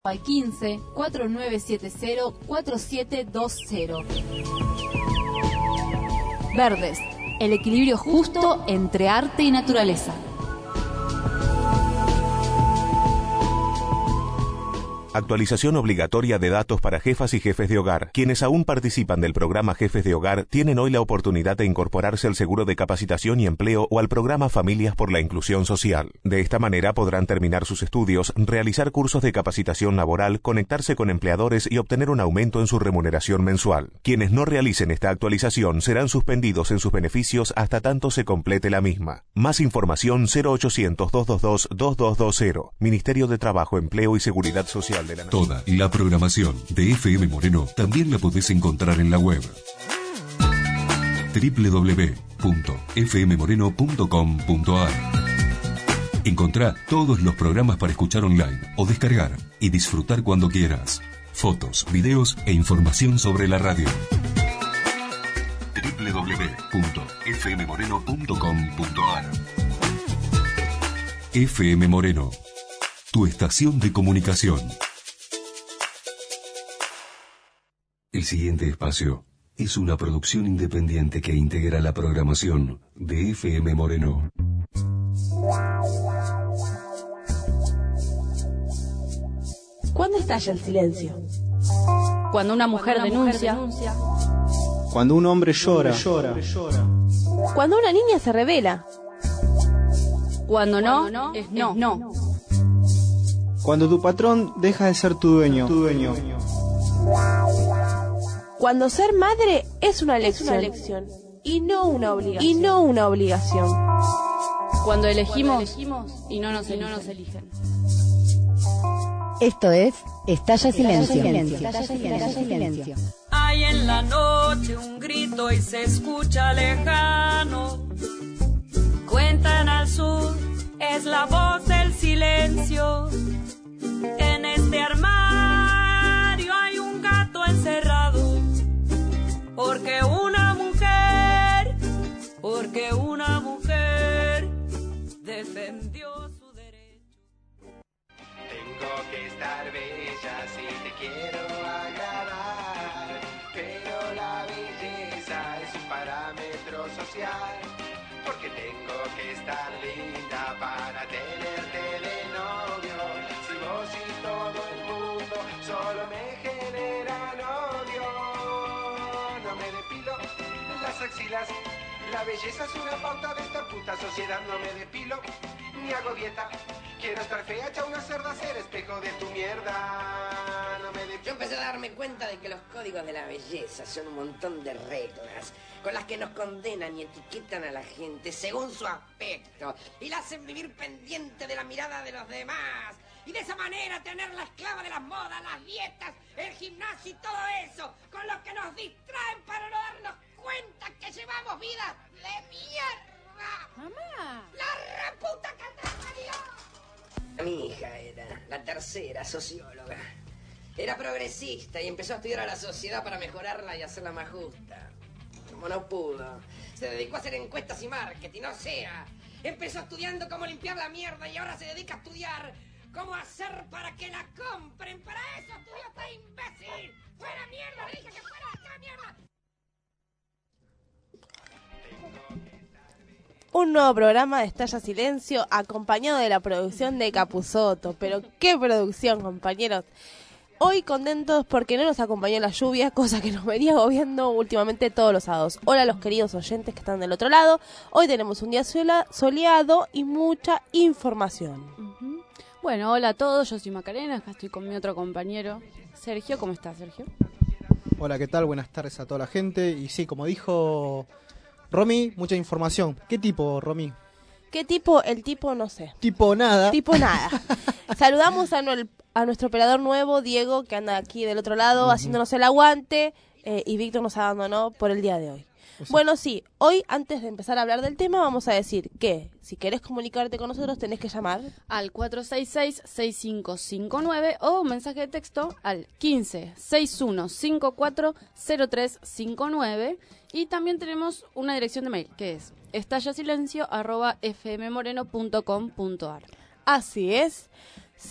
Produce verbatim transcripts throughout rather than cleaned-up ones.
al quince, cuarenta y nueve setenta, cuarenta y siete veinte. Verdes, el equilibrio justo entre arte y naturaleza. Actualización obligatoria de datos para jefas y jefes de hogar. Quienes aún participan del programa Jefes de Hogar tienen hoy la oportunidad de incorporarse al seguro de capacitación y empleo o al programa Familias por la Inclusión Social. De esta manera podrán terminar sus estudios, realizar cursos de capacitación laboral, conectarse con empleadores y obtener un aumento en su remuneración mensual. Quienes no realicen esta actualización serán suspendidos en sus beneficios hasta tanto se complete la misma. Más información cero ochocientos, doscientos veintidós, veintidós veinte. Ministerio de Trabajo, Empleo y Seguridad Social. Toda la programación de F M Moreno también la podés encontrar en la web doble u doble u doble u punto f m moreno punto com punto a r. Encontrá todos los programas para escuchar online o descargar y disfrutar cuando quieras. Fotos, videos e información sobre la radio. doble u doble u doble u punto f m moreno punto com punto a r. F M Moreno, tu estación de comunicación. El siguiente espacio es una producción independiente que integra la programación de F M Moreno. ¿Cuándo estalla el silencio? Cuando una mujer, Cuando una denuncia. mujer denuncia. Cuando un hombre llora. llora. Cuando una niña se revela. Cuando no, Cuando no es no. Es no. Cuando tu patrón deja de ser tu dueño. Tu dueño. Cuando ser madre es una elección, es una elección y no una obligación. Y no una obligación. Cuando elegimos, Cuando elegimos y no nos, y no nos eligen. Esto es Estalla Silencio. Silencio. Estalla silencio. Estalla silencio. Hay en la noche un grito y se escucha lejano. Cuentan al sur, es la voz del silencio. En este armario hay un gato encerrado. Porque una mujer, porque una mujer defendió su derecho. Tengo que estar bella si te quiero agradar, pero la belleza es un parámetro social, porque tengo que estar linda para tenerte de novio. Si vos y todo el mundo solo me generan odio. No me depilo las axilas, la belleza es una pauta de esta puta sociedad. No me depilo, ni hago dieta, quiero estar fea, hecha una cerda, ser espejo de tu mierda. No me depilo. Yo empecé a darme cuenta de que los códigos de la belleza son un montón de reglas con las que nos condenan y etiquetan a la gente según su aspecto y la hacen vivir pendiente de la mirada de los demás. Y de esa manera tener la esclava de las modas, las dietas, el gimnasio y todo eso, con lo que nos distraen para no darnos cuenta que llevamos vidas de mierda. ¡Mamá! ¡La reputa que te parió! Mi hija era la tercera socióloga. Era progresista y empezó a estudiar a la sociedad para mejorarla y hacerla más justa. Como no pudo, se dedicó a hacer encuestas y marketing, o sea, empezó estudiando cómo limpiar la mierda y ahora se dedica a estudiar cómo hacer para que la compren. Para eso estudió esta imbécil. ¡Fuera mierda! ¡Le dije que fuera esta mierda! Un nuevo programa de Estalla Silencio acompañado de la producción de Capusotto. Pero qué producción, compañeros. Hoy contentos porque no nos acompañó la lluvia, cosa que nos venía agobiando últimamente todos los sábados. Hola a los queridos oyentes que están del otro lado. Hoy tenemos un día sola, soleado y mucha información. Uh-huh. Bueno, hola a todos, yo soy Macarena, acá estoy con mi otro compañero, Sergio. ¿Cómo estás, Sergio? Hola, ¿qué tal? Buenas tardes a toda la gente. Y sí, como dijo Romy, mucha información. ¿Qué tipo, Romy? ¿Qué tipo? El tipo, no sé. Tipo nada. Tipo nada. Saludamos a, no, a nuestro operador nuevo, Diego, que anda aquí del otro lado, uh-huh. haciéndonos el aguante, eh, y Víctor nos abandonó por el día de hoy. O sea, bueno, sí, hoy antes de empezar a hablar del tema vamos a decir que si querés comunicarte con nosotros tenés que llamar al cuatro seis seis, seis cinco cinco nueve o un mensaje de texto al quince, sesenta y uno cincuenta y cuatro, cero tres cincuenta y nueve y también tenemos una dirección de mail que es estallasilencio arroba f m moreno punto com punto a r. Así es. Sí,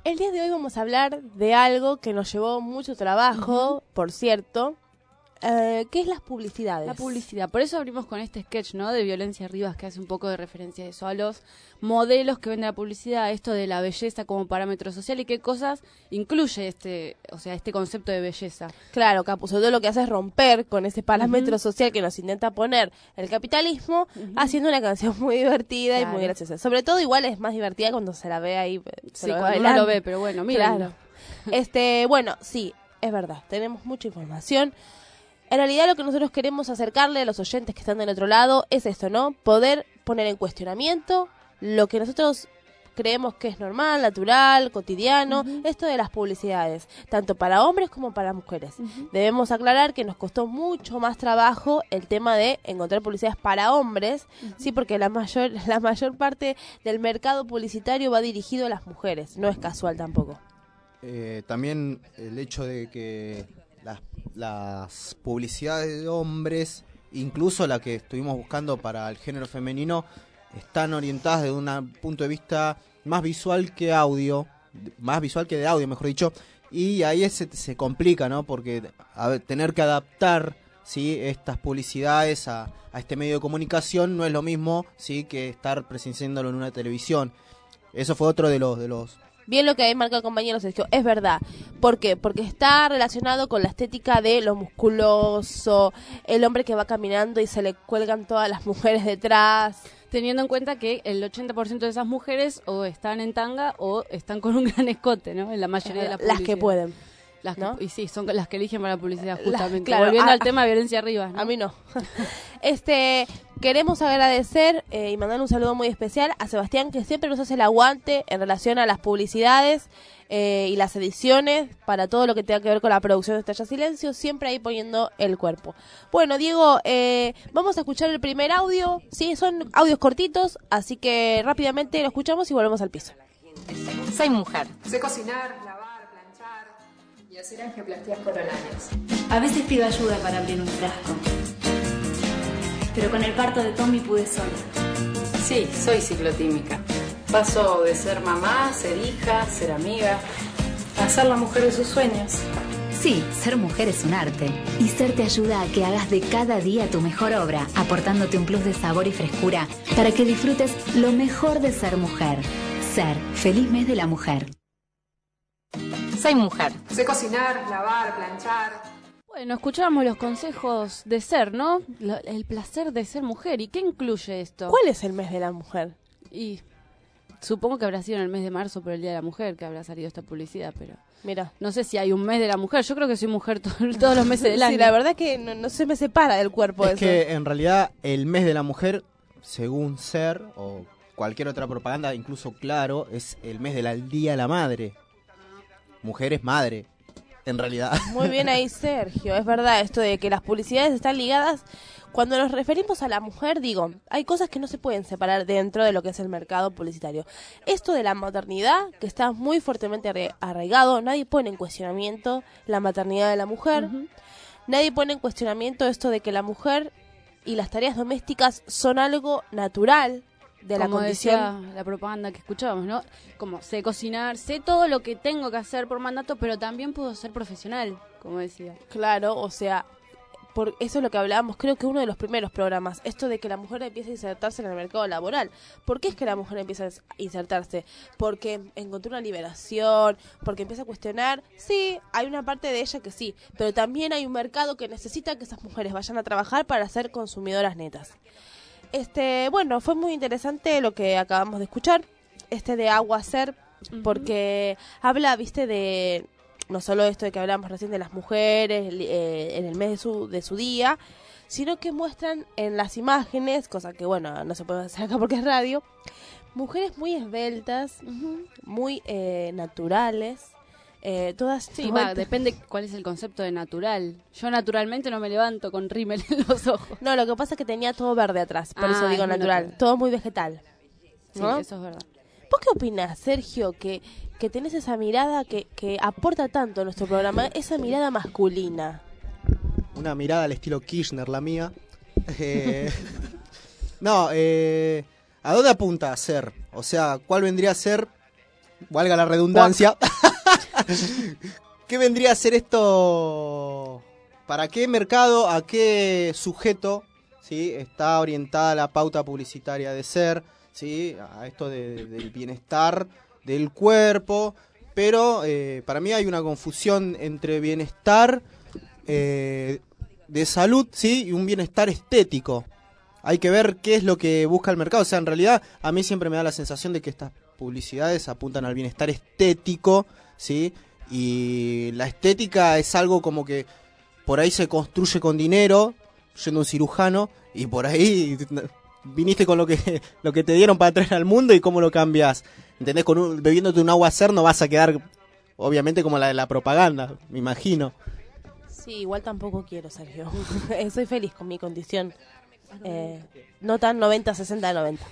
El día de hoy vamos a hablar de algo que nos llevó mucho trabajo, uh-huh. por cierto, eh, que es las publicidades. La publicidad. Por eso abrimos con este sketch, ¿no? De Violencia Rivas, que hace un poco de referencia a eso, a los modelos que vende la publicidad, esto de la belleza como parámetro social y qué cosas incluye este, o sea, este concepto de belleza. Claro, Capusotto lo que hace es romper con ese parámetro uh-huh. social que nos intenta poner el capitalismo, uh-huh. haciendo una canción muy divertida claro. y muy graciosa. Sobre todo igual es más divertida cuando se la ve ahí. Sí, cuando uno lo ve, pero bueno, mira. Claro. Este, bueno, sí, es verdad, tenemos mucha información. En realidad lo que nosotros queremos acercarle a los oyentes que están del otro lado es esto, ¿no? Poder poner en cuestionamiento lo que nosotros creemos que es normal, natural, cotidiano, uh-huh. esto de las publicidades, tanto para hombres como para mujeres. Uh-huh. Debemos aclarar que nos costó mucho más trabajo el tema de encontrar publicidades para hombres, uh-huh. sí, porque la mayor, la mayor parte del mercado publicitario va dirigido a las mujeres, no es casual tampoco. Eh, también el hecho de que las, las publicidades de hombres, incluso la que estuvimos buscando para el género femenino, están orientadas desde un punto de vista más visual que audio, más visual que de audio, mejor dicho, y ahí se, se complica, ¿no? Porque a ver, tener que adaptar, ¿sí?, estas publicidades a, a este medio de comunicación no es lo mismo, ¿sí?, que estar presenciándolo en una televisión. Eso fue otro de los de los Bien lo que ahí marca el compañero Sergio, es verdad. ¿Por qué? Porque está relacionado con la estética de lo musculoso, el hombre que va caminando y se le cuelgan todas las mujeres detrás. Teniendo en cuenta que el ochenta por ciento de esas mujeres o están en tanga o están con un gran escote, ¿no? En la mayoría de las publicidades. Las que pueden. Las ¿no? que, y sí, son las que eligen para la publicidad, justamente. La, claro, Volviendo a, al tema de Violencia Rivas, ¿no? A mí no. este Queremos agradecer eh, y mandar un saludo muy especial a Sebastián, que siempre nos hace el aguante en relación a las publicidades eh, y las ediciones, para todo lo que tenga que ver con la producción de Estalla Silencio, siempre ahí poniendo el cuerpo. Bueno, Diego, eh, vamos a escuchar el primer audio. Sí, son audios cortitos, así que rápidamente lo escuchamos y volvemos al piso. Soy mujer. Sé cocinar, lavar, planchar y hacer angioplastías coronarias. A veces pido ayuda para abrir un frasco, pero con el parto de Tommy pude sola. Sí, soy ciclotímica. Paso de ser mamá, ser hija, ser amiga, a ser la mujer de sus sueños. Sí, ser mujer es un arte. Y Ser te ayuda a que hagas de cada día tu mejor obra, aportándote un plus de sabor y frescura para que disfrutes lo mejor de ser mujer. Ser, feliz mes de la mujer. Soy mujer. Sé cocinar, lavar, planchar. Bueno, escuchábamos los consejos de ser, ¿no? Lo, el placer de ser mujer. ¿Y qué incluye esto? ¿Cuál es el mes de la mujer? Y supongo que habrá sido en el mes de marzo por el Día de la Mujer que habrá salido esta publicidad, pero mira, no sé si hay un mes de la mujer. Yo creo que soy mujer to- todos los meses del año. Sí, la verdad que no, no se me separa del cuerpo es eso. que en realidad el mes de la mujer, según Ser o cualquier otra propaganda, incluso Claro, es el mes del Día de la Madre. Mujer es madre, en realidad. Muy bien ahí, Sergio. Es verdad esto de que las publicidades están ligadas. Cuando nos referimos a la mujer, digo, hay cosas que no se pueden separar dentro de lo que es el mercado publicitario. Esto de la maternidad, que está muy fuertemente arraigado, nadie pone en cuestionamiento la maternidad de la mujer. Uh-huh. Nadie pone en cuestionamiento esto de que la mujer y las tareas domésticas son algo natural de la como condición. Decía la propaganda que escuchábamos, ¿no? Como sé cocinar, sé todo lo que tengo que hacer por mandato, pero también puedo ser profesional, como decía. Claro, o sea, por eso es lo que hablábamos, creo que uno de los primeros programas, esto de que la mujer empieza a insertarse en el mercado laboral. ¿Por qué es que la mujer empieza a insertarse? Porque encontró una liberación, porque empieza a cuestionar. Sí, hay una parte de ella que sí, pero también hay un mercado que necesita que esas mujeres vayan a trabajar para ser consumidoras netas. Este, bueno, fue muy interesante lo que acabamos de escuchar, este de Agua Ser, uh-huh. porque habla, viste, de no solo esto de que hablamos recién de las mujeres eh, en el mes de su, de su día, sino que muestran en las imágenes, cosa que, bueno, no se puede hacer acá porque es radio, mujeres muy esbeltas, uh-huh. muy eh, naturales. Eh, todas sí, va, depende cuál es el concepto de natural. Yo naturalmente no me levanto con rímel en los ojos. No, lo que pasa es que tenía todo verde atrás, por ah, eso digo natural, natural, todo muy vegetal, ¿no? Sí, eso es verdad. ¿Vos qué opinás, Sergio, que, que tenés esa mirada que, que aporta tanto a nuestro programa, esa mirada masculina? Una mirada al estilo Kirchner, la mía. Eh, no, eh, ¿a dónde apunta a Ser? O sea, ¿cuál vendría a ser valga la redundancia. ¿Qué vendría a ser esto? ¿Para qué mercado, a qué sujeto, ¿sí?, está orientada la pauta publicitaria de ser, ¿sí?, a esto de, del bienestar del cuerpo? Pero eh, para mí hay una confusión entre bienestar eh, de salud, ¿sí?, y un bienestar estético. Hay que ver qué es lo que busca el mercado. O sea, en realidad a mí siempre me da la sensación de que estas publicidades apuntan al bienestar estético, ¿sí? Y la estética es algo como que por ahí se construye con dinero, yendo a un cirujano, y por ahí viniste con lo que lo que te dieron para traer al mundo y cómo lo cambias. ¿Entendés? Con un, bebiéndote un agua Ser no vas a quedar, obviamente, como la de la propaganda, me imagino. Sí, igual tampoco quiero, Sergio. Soy feliz con mi condición. Eh, no tan noventa, sesenta, noventa.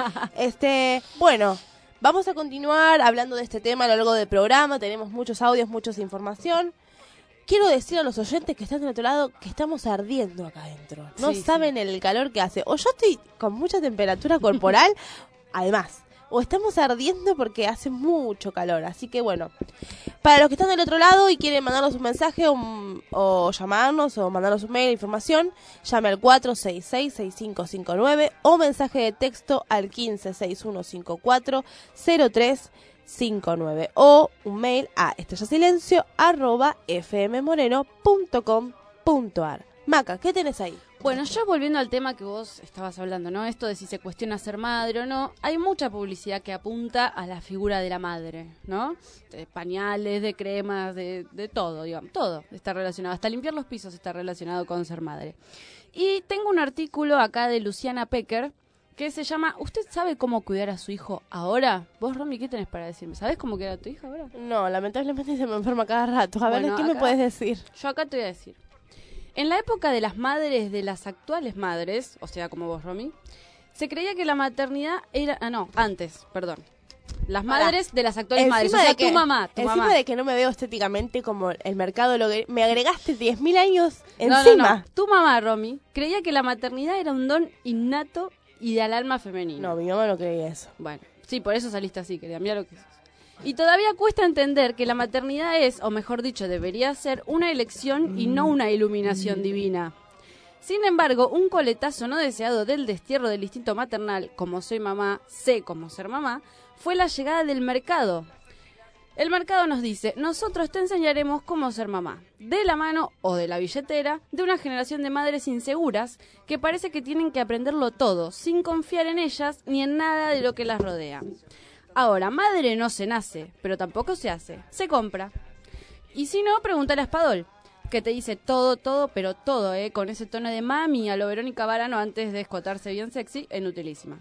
Este, bueno, vamos a continuar hablando de este tema a lo largo del programa. Tenemos muchos audios, mucha información. Quiero decir a los oyentes que están del otro lado que estamos ardiendo acá adentro. No Sí, saben sí. el calor que hace. O yo estoy con mucha temperatura corporal, además. O estamos ardiendo porque hace mucho calor. Así que bueno, para los que están del otro lado y quieren mandarnos un mensaje o, o llamarnos o mandarnos un mail de información, llame al cuatro seis seis, seis cinco cinco nueve o mensaje de texto al quince, sesenta y uno cincuenta y cuatro, cero tres cinco nueve o un mail a estallasilencio arroba fmmoreno punto com punto ar. Maca, ¿qué tenés ahí? Bueno, yo volviendo al tema que vos estabas hablando, ¿no? Esto de si se cuestiona ser madre o no. Hay mucha publicidad que apunta a la figura de la madre, ¿no? De pañales, de cremas, de, de todo, digamos. Todo está relacionado. Hasta limpiar los pisos está relacionado con ser madre. Y tengo un artículo acá de Luciana Pecker que se llama ¿Usted sabe cómo cuidar a su hijo ahora? Vos, Romy, ¿qué tenés para decirme? ¿Sabés cómo cuidar a tu hija ahora? No, lamentablemente se me enferma cada rato. A ver, Bueno, ¿qué me acá- puedes decir? Yo acá te voy a decir. En la época de las madres, de las actuales madres, o sea, como vos, Romy, se creía que la maternidad era... Ah, no, antes, perdón. Las Pará. madres de las actuales Encima madres, o sea, de que- tu mamá, tu encima mamá. de que no me veo estéticamente como el mercado, lo que me agregaste diez mil años No, encima. no, no. Tu mamá, Romy, creía que la maternidad era un don innato y del alma femenina. No, mi mamá no creía eso. Bueno, sí, por eso saliste así, querida, mira lo que sos. Y todavía cuesta entender que la maternidad es, o mejor dicho, debería ser una elección y no una iluminación divina. Sin embargo, un coletazo no deseado del destierro del instinto maternal, como soy mamá, sé cómo ser mamá, fue la llegada del mercado. El mercado nos dice, nosotros te enseñaremos cómo ser mamá, de la mano o de la billetera de una generación de madres inseguras que parece que tienen que aprenderlo todo, sin confiar en ellas ni en nada de lo que las rodea. Ahora, madre no se nace, pero tampoco se hace, se compra. Y si no, pregúntale a Espadol, que te dice todo, todo, pero todo, ¿eh? Con ese tono de mami a lo Verónica Varano antes de escotarse bien sexy en Utilísima.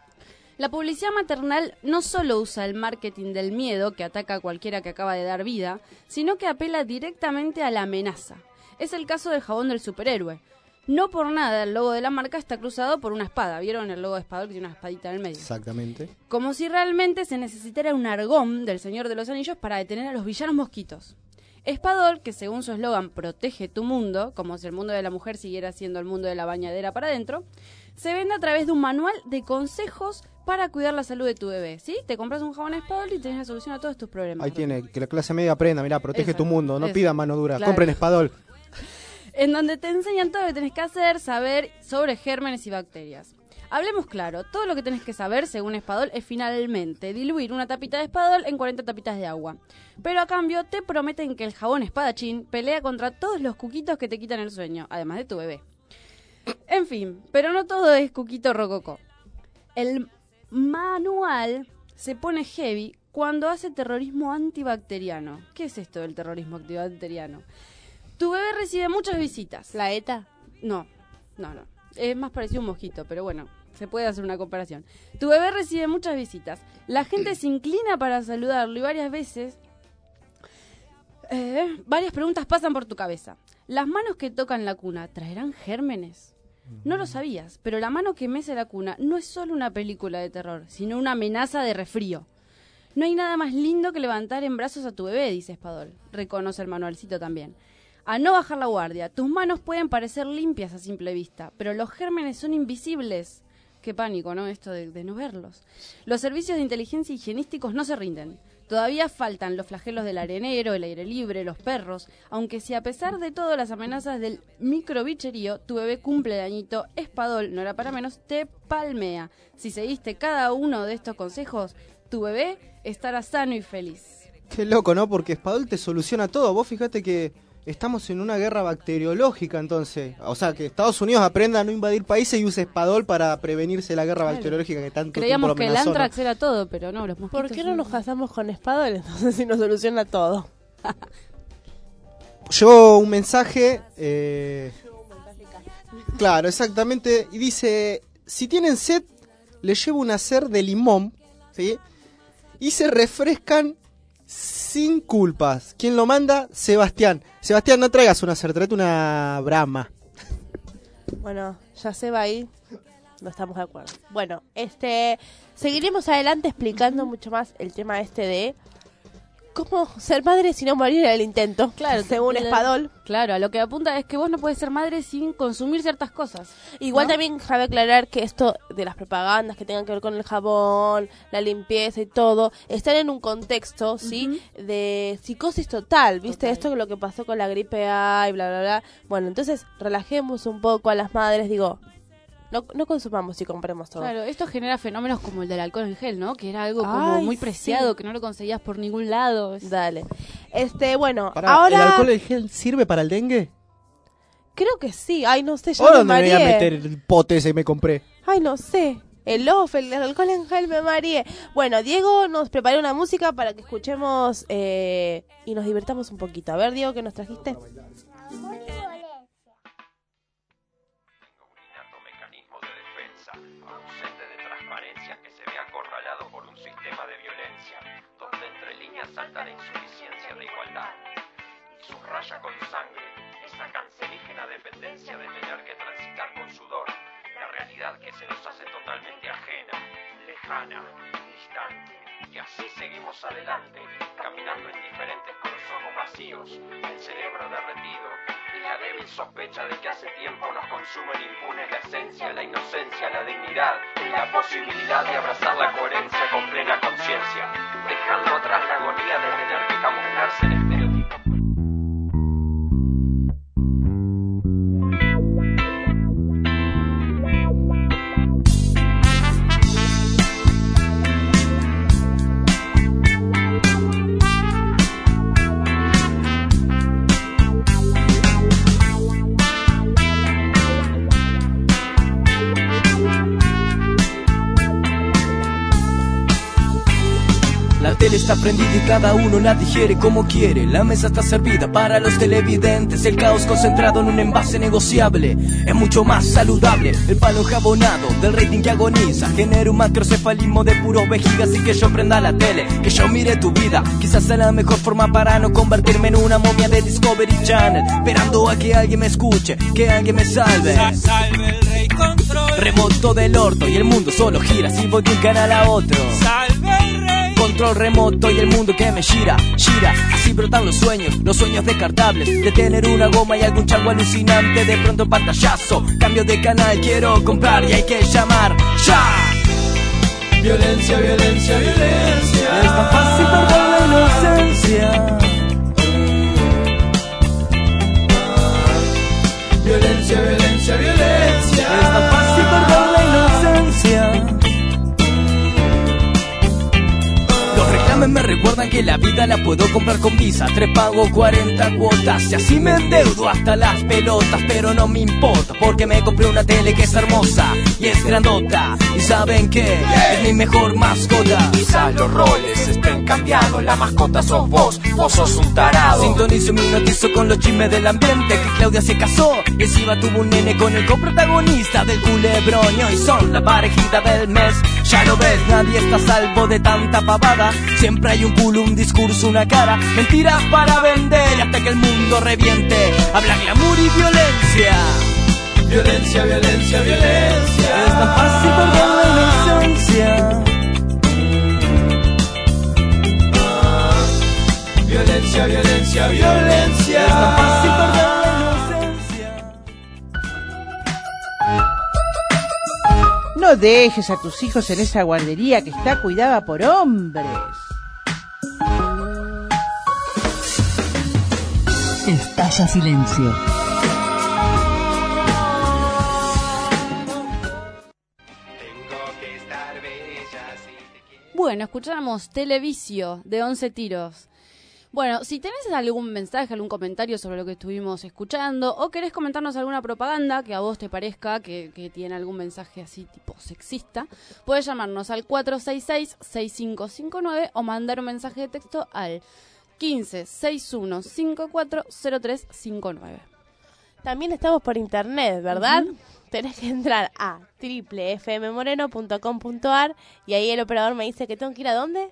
La publicidad maternal no solo usa el marketing del miedo, que ataca a cualquiera que acaba de dar vida, sino que apela directamente a la amenaza. Es el caso del jabón del superhéroe. No por nada el logo de la marca está cruzado por una espada. ¿Vieron el logo de Espadol que tiene una espadita en el medio? Exactamente. Como si realmente se necesitara un argón del Señor de los Anillos para detener a los villanos mosquitos. Espadol, que según su eslogan protege tu mundo, como si el mundo de la mujer siguiera siendo el mundo de la bañadera para adentro, se vende a través de un manual de consejos para cuidar la salud de tu bebé, ¿sí? Te compras un jabón Espadol y tenés la solución a todos tus problemas. Ahí tiene, que la clase media aprenda, mirá, protege Eso, tu mundo, no eso. pida mano dura, Claro. compren Espadol. En donde te enseñan todo lo que tenés que hacer, saber sobre gérmenes y bacterias. Hablemos claro, todo lo que tenés que saber, según Espadol, es finalmente diluir una tapita de Espadol en cuarenta tapitas de agua. Pero a cambio te prometen que el jabón espadachín pelea contra todos los cuquitos que te quitan el sueño, además de tu bebé. En fin, pero no todo es cuquito rococó. El manual se pone heavy cuando hace terrorismo antibacteriano. ¿Qué es esto del terrorismo antibacteriano? Tu bebé recibe muchas visitas. ¿La ETA? No, no, no. Es más parecido a un mosquito, pero bueno, se puede hacer una comparación. Tu bebé recibe muchas visitas. La gente se inclina para saludarlo y varias veces... Eh, varias preguntas pasan por tu cabeza. ¿Las manos que tocan la cuna traerán gérmenes? No lo sabías, pero la mano que mece la cuna no es solo una película de terror, sino una amenaza de resfrío. No hay nada más lindo que levantar en brazos a tu bebé, dice Espadol. Reconoce el manualcito también. A no bajar la guardia. Tus manos pueden parecer limpias a simple vista, pero los gérmenes son invisibles. Qué pánico, ¿no? Esto de, de no verlos. Los servicios de inteligencia higienísticos no se rinden. Todavía faltan los flagelos del arenero, el aire libre, los perros, aunque si a pesar de todo las amenazas del microbicherío, tu bebé cumple el añito, Espadol, no era para menos, te palmea. Si seguiste cada uno de estos consejos, tu bebé estará sano y feliz. Qué loco, ¿no? Porque Espadol te soluciona todo. Vos fíjate que estamos en una guerra bacteriológica, entonces. O sea, que Estados Unidos aprenda a no invadir países y use Espadol para prevenirse la guerra claro. bacteriológica que tanto Creíamos tiempo que el antrax era todo, pero no, los mosquitos... ¿Por qué no nos casamos con Espadol entonces si nos soluciona todo? Yo un mensaje... Eh... Claro, exactamente. Y dice, si tienen sed, les llevo un acer de limón, ¿sí? Y se refrescan... sin culpas. ¿Quién lo manda? Sebastián. Sebastián, no traigas una acer, tráete una Brahma. Bueno, ya se va ahí. No estamos de acuerdo. Bueno, este seguiremos adelante explicando mucho más el tema este de cómo ser madre sin no morir en el intento. Claro, según el, Espadol. Claro, a lo que apunta es que vos no podés ser madre sin consumir ciertas cosas. Igual ¿no? también cabe aclarar que esto de las propagandas que tengan que ver con el jabón, la limpieza y todo, están en un contexto, ¿sí? Uh-huh. De psicosis total, ¿viste? Total. Esto es lo que pasó con la gripe A y bla, bla, bla. Bueno, entonces relajemos un poco a las madres, digo... No, no consumamos y compremos todo. Claro, esto genera fenómenos como el del alcohol en gel, ¿no? Que era algo como Ay, muy preciado, sí. que no lo conseguías por ningún lado. Dale. Este, bueno, Pará, ahora... ¿el alcohol en gel sirve para el dengue? Creo que sí. Ay, no sé, yo ¿O me dónde me voy a mareé. meter el pote ese que me compré? Ay, no sé. El off, el, el alcohol en gel, me mareé. Bueno, Diego nos preparó una música para que escuchemos eh, y nos divertamos un poquito. A ver, Diego, ¿qué nos trajiste? Salta la insuficiencia de igualdad y subraya con sangre esa cancerígena dependencia de tener que transitar con sudor la realidad que se nos hace totalmente ajena, lejana, distante. Y así seguimos adelante, caminando indiferentes con los ojos vacíos, el cerebro derretido y la débil sospecha de que hace tiempo nos consumen impunes la esencia, la inocencia, la dignidad y la posibilidad de abrazar la coherencia con plena conciencia, dejando atrás la agonía de tener que camuflarse en estereotipos. La tele está prendida y cada uno la digiere como quiere. La mesa está servida para los televidentes. El caos concentrado en un envase negociable es mucho más saludable. El palo jabonado del rating que agoniza genera un macrocefalismo de puros vejigas. Y que yo prenda la tele, que yo mire tu vida. Quizás sea la mejor forma para no convertirme en una momia de Discovery Channel, esperando a que alguien me escuche, que alguien me salve. Salve el rey control. Remoto del orto y el mundo solo gira si voy de un canal a otro. Salve el rey. Control remoto y el mundo que me gira, gira. Así brotan los sueños, los sueños descartables. De tener una goma y algún chango alucinante. De pronto el pantallazo, cambio de canal, quiero comprar y hay que llamar ya. Violencia, violencia, violencia. Es tan fácil perder la inocencia. Violencia, violencia, violencia. Es tan fácil perder la inocencia. Los reclames me recuerdan que la vida la puedo comprar con Visa. Tres pago cuarenta cuotas y así me endeudo hasta las pelotas. Pero no me importa porque me compré una tele que es hermosa y es grandota. Y saben que es mi mejor mascota. Quizás los roles estén cambiados, la mascota sos vos, vos sos un tarado. Sintonizo mi notizo con los chismes del ambiente. Que Claudia se casó y encima tuvo un nene con el coprotagonista del Culebrón. Y hoy son la parejita del mes. Ya lo ves, nadie está a salvo de tanta pavada. Siempre hay un culo, un discurso, una cara. Mentiras para vender hasta que el mundo reviente. Habla glamour y violencia. Violencia, violencia, violencia. Es tan fácil perder la inocencia. Violencia, violencia, violencia. Es tan fácil perder la inocencia. No dejes a tus hijos en esa guardería que está cuidada por hombres. Estalla Silencio. Bueno, escuchamos Televisio de once Tiros. Bueno, si tenés algún mensaje, algún comentario sobre lo que estuvimos escuchando, o querés comentarnos alguna propaganda que a vos te parezca que, que tiene algún mensaje así tipo sexista, puedes llamarnos al cuatro seis seis, seis cinco cinco nueve o mandar un mensaje de texto al quince, sesenta y uno, cincuenta y cuatro, cero tres cincuenta y nueve. También estamos por internet, ¿verdad? Uh-huh. Tenés que entrar a doble u doble u doble u punto f m moreno punto com punto a r y ahí el operador me dice que tengo que ir ¿a dónde?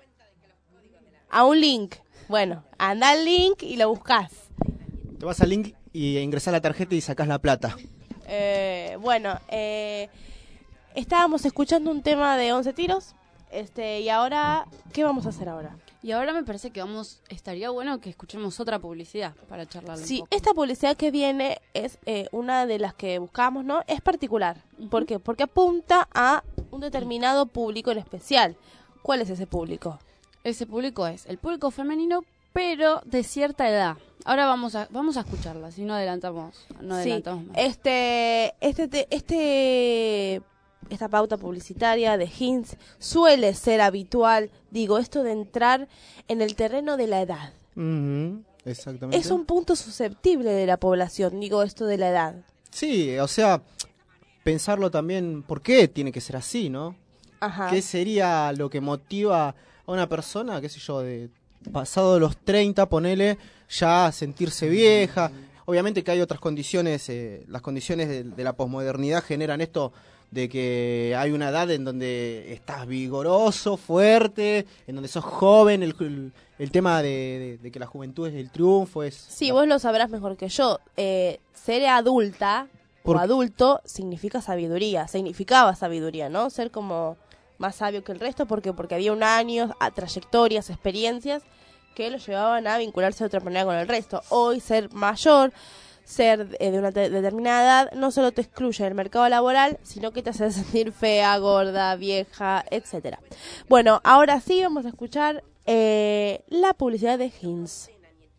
A un link. Bueno, anda al link y lo buscas. Te vas al link y ingresás la tarjeta y sacás la plata. Eh, bueno, eh, estábamos escuchando un tema de once Tiros, este, y ahora, ¿qué vamos a hacer ahora? Y ahora me parece que vamos, estaría bueno que escuchemos otra publicidad para charlar un Sí, poco. esta publicidad que viene es eh, una de las que buscamos, ¿no? Es particular. Uh-huh. ¿Por qué? Porque apunta a un determinado público en especial. ¿Cuál es ese público? Ese público es el público femenino, pero de cierta edad. Ahora vamos a vamos a escucharla, si no adelantamos, no adelantamos sí, más. Este, este, este, esta pauta publicitaria de Hinz suele ser habitual, digo, esto de entrar en el terreno de la edad. Uh-huh, exactamente. Es un punto susceptible de la población, digo, esto de la edad. Sí, o sea, pensarlo también, ¿por qué tiene que ser así, no? Ajá. ¿Qué sería lo que motiva a una persona, qué sé yo, de pasado los treinta, ponele, ya a sentirse vieja? Obviamente que hay otras condiciones, eh, las condiciones de, de la posmodernidad generan esto de que hay una edad en donde estás vigoroso, fuerte, en donde sos joven, el, el, el tema de, de, de que la juventud es el triunfo. Es sí, la... vos lo sabrás mejor que yo. Eh, ser adulta Por... o adulto significa sabiduría, significaba sabiduría, ¿no? Ser como más sabio que el resto, ¿por qué? Porque había un año, a trayectorias, experiencias que lo llevaban a vincularse de otra manera con el resto. Hoy ser mayor, ser eh, de una te- determinada edad, no solo te excluye del mercado laboral, sino que te hace sentir fea, gorda, vieja, etcétera. Bueno, ahora sí vamos a escuchar eh, la publicidad de Hinz.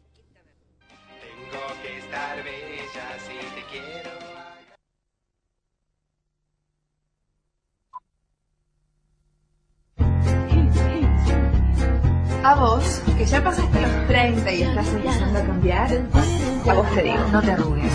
Tengo que estar bella si te quiero. A vos, que ya pasaste los treinta y estás empezando a cambiar, a vos te digo, no te arrugues.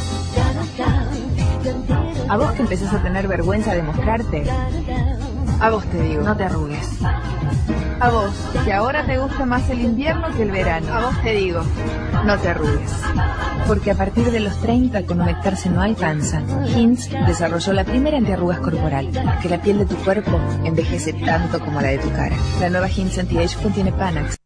A vos que empezás a tener vergüenza de mostrarte, a vos te digo, no te arrugues. A vos, que ahora te gusta más el invierno que el verano, a vos te digo, no te arrugues. Porque a partir de los treinta con humectarse no alcanza. Hinz desarrolló la primera antiarrugas corporal, que la piel de tu cuerpo envejece tanto como la de tu cara. La nueva Hinz Anti-Age contiene Panax.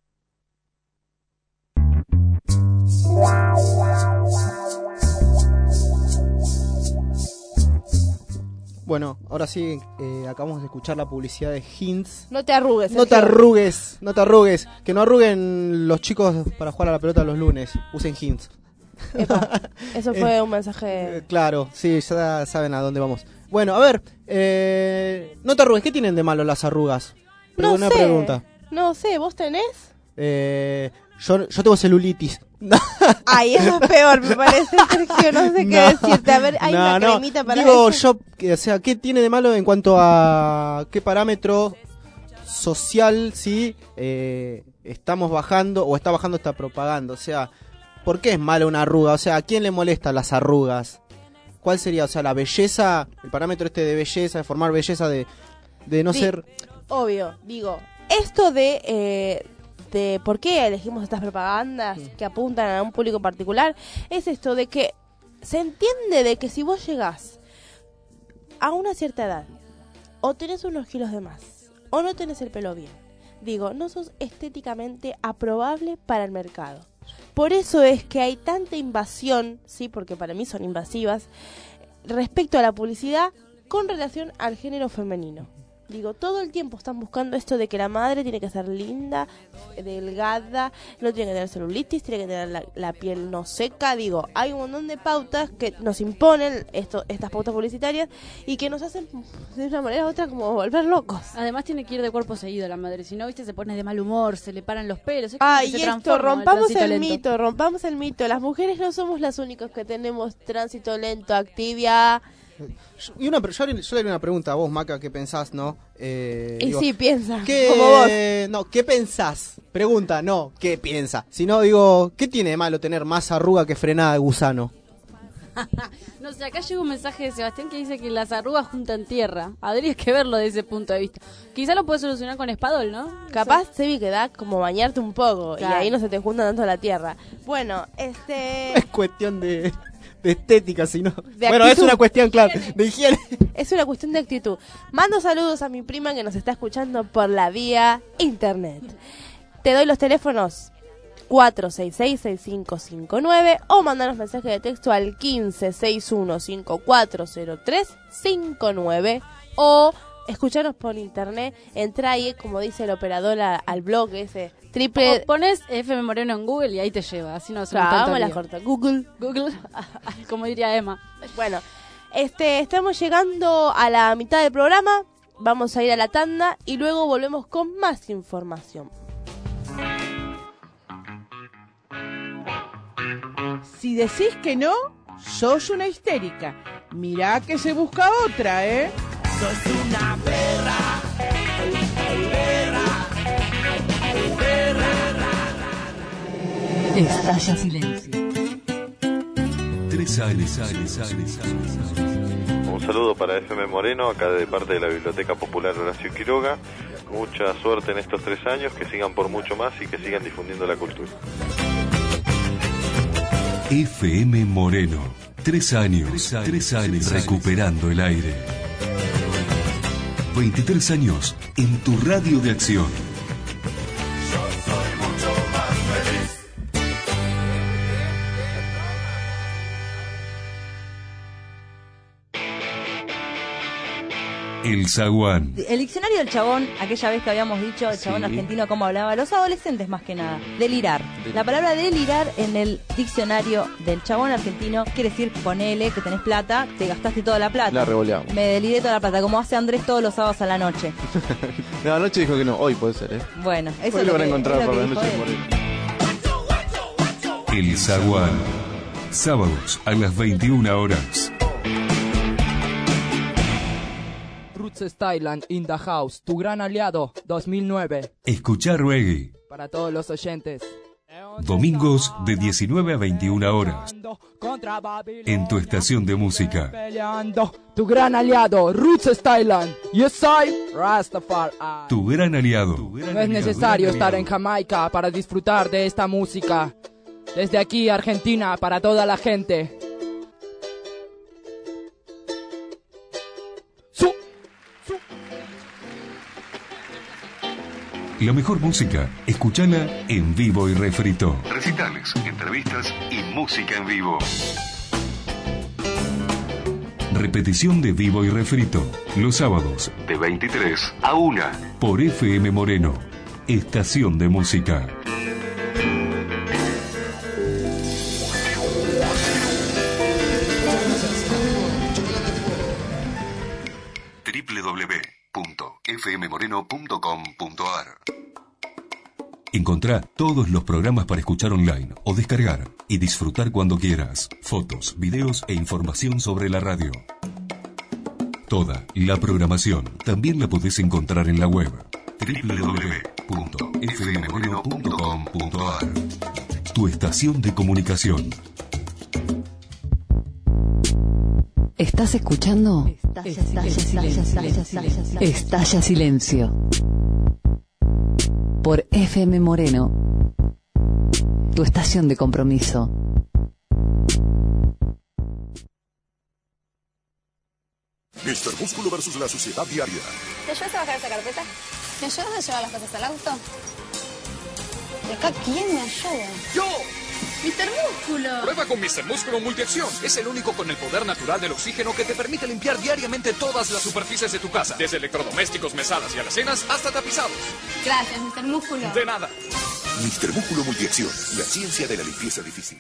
Bueno, ahora sí, eh, acabamos de escuchar la publicidad de Hinz. No te arrugues. No te arrugues, no te arrugues. Que no arruguen los chicos para jugar a la pelota los lunes. Usen Hinz. Epa, eso fue eh, un mensaje. Eh, claro, sí, ya saben a dónde vamos. Bueno, a ver, eh, no te arrugues. ¿Qué tienen de malo las arrugas? No Una sé. pregunta. No sé, ¿vos tenés? Eh, yo, yo tengo celulitis. Ay, eso es peor, me parece, Sergio, no sé qué no, decirte. A ver, hay no, una no. cremita para Digo, eso. yo, o sea, ¿qué tiene de malo en cuanto a qué parámetro social, sí, eh, estamos bajando o está bajando esta propaganda? O sea, ¿por qué es mala una arruga? O sea, ¿a quién le molestan las arrugas? ¿Cuál sería? O sea, la belleza, el parámetro este de belleza, de formar belleza, de, de no Di- ser... Obvio, digo, esto de... Eh, de por qué elegimos estas propagandas que apuntan a un público particular, es esto de que se entiende de que si vos llegás a una cierta edad, o tenés unos kilos de más, o no tenés el pelo bien, digo, no sos estéticamente aprobable para el mercado. Por eso es que hay tanta invasión, sí, porque para mí son invasivas, respecto a la publicidad con relación al género femenino. Digo, todo el tiempo están buscando esto de que la madre tiene que ser linda, delgada, no tiene que tener celulitis, tiene que tener la, la piel no seca. Digo, hay un montón de pautas que nos imponen esto, estas pautas publicitarias y que nos hacen de una manera u otra como volver locos. Además tiene que ir de cuerpo seguido la madre, si no, viste, se pone de mal humor, se le paran los pelos. Es como Ay, que se y esto, transforma rompamos el, el, lento. mito, rompamos el mito. Las mujeres no somos las únicas que tenemos tránsito lento, actividad. Y una, yo, le- yo le haría una pregunta a vos, Maca, ¿qué pensás, no? Eh, Y digo, sí, piensa, ¿qué, como vos. No, ¿qué pensás? Pregunta, no, ¿qué piensa? Si no, digo, ¿qué tiene de malo tener más arruga que frenada de gusano? No sé, acá llega un mensaje de Sebastián que dice que las arrugas juntan tierra. Habría que verlo desde ese punto de vista. Quizá lo puedes solucionar con espadol, ¿no? Capaz, Sebi, que da como bañarte un poco Claro. y ahí no se te junta tanto la tierra. Bueno, este... Es cuestión de, de estética, si no. De Bueno, es actitud. una cuestión, claro, de higiene. Es una cuestión de actitud. Mando saludos a mi prima que nos está escuchando por la vía internet. Te doy los teléfonos cuatro seis seis, seis cinco cinco nueve o mandanos mensaje de texto al quince, sesenta y uno, cincuenta y cuatro cero tres cincuenta y nueve o escucharos por internet. Entra ahí, como dice el operador, a- al blog ese triple... O pones F M Moreno en Google y ahí te lleva, así no hacemos Claro, tanto vamos a la lío. corta. Google. Google, como diría Emma. Bueno, este, estamos llegando a la mitad del programa. Vamos a ir a la tanda y luego volvemos con más información. Si decís que no, sos una histérica. Mirá que se busca otra, ¿eh? Sos una perra, perra, perra. Estalla silencio. Tres años, años, años, años. Un saludo para F M Moreno, acá de parte de la Biblioteca Popular Horacio Quiroga. Mucha suerte en estos tres años, que sigan por mucho más y que sigan difundiendo la cultura. F M Moreno. Tres años, tres años, tres años recuperando el aire. veintitrés años en tu radio de acción. El Zaguán. El diccionario del chabón, aquella vez que habíamos dicho, el chabón Sí. argentino, cómo hablaba, los adolescentes más que nada. Delirar. La palabra delirar en el diccionario del chabón argentino quiere decir, ponele que tenés plata, te gastaste toda la plata. La revoleamos. Me deliré toda la plata, como hace Andrés todos los sábados a la noche. No, anoche dijo que no, hoy puede ser, ¿eh? Bueno, eso Hoy es lo lo van a que- encontrar es lo por que la dijo noche él. Moreno. El Zaguán. Sábados a las veintiuna horas. Roots Styland in the house, tu gran aliado, dos mil nueve. Escuchar reggae. Para todos los oyentes. Domingos de diecinueve a veintiuna horas. En tu estación de música. Peleando, tu gran aliado, Roots Styland. Yes, I, Rastafari. Tu gran aliado. No es necesario estar en Jamaica para disfrutar de esta música. Desde aquí, Argentina, para toda la gente. La mejor música, escúchala en vivo y refrito. Recitales, entrevistas y música en vivo. Repetición de vivo y refrito. Los sábados. De veintitrés a una. Por F M Moreno. Estación de música. doble u doble u doble u punto f m moreno punto com punto a r. Encontrá todos los programas para escuchar online o descargar y disfrutar cuando quieras. Fotos, videos e información sobre la radio. Toda la programación también la podés encontrar en la web doble u doble u doble u punto f m moreno punto com punto a r. Tu estación de comunicación. ¿Estás escuchando? Estalla silencio. Estalla silencio. Por F M Moreno. Tu estación de compromiso. mister Músculo versus la Sociedad Diaria. ¿Te ayudas a bajar esa carpeta? ¿Me ayudas a llevar las cosas al auto? ¿Y acá quién me ayuda? ¡Yo! mister Músculo. Prueba con mister Músculo Multiacción. Es el único con el poder natural del oxígeno que te permite limpiar diariamente todas las superficies de tu casa. Desde electrodomésticos, mesadas y alacenas hasta tapizados. Gracias, mister Músculo. De nada. mister Músculo Multiacción, la ciencia de la limpieza difícil.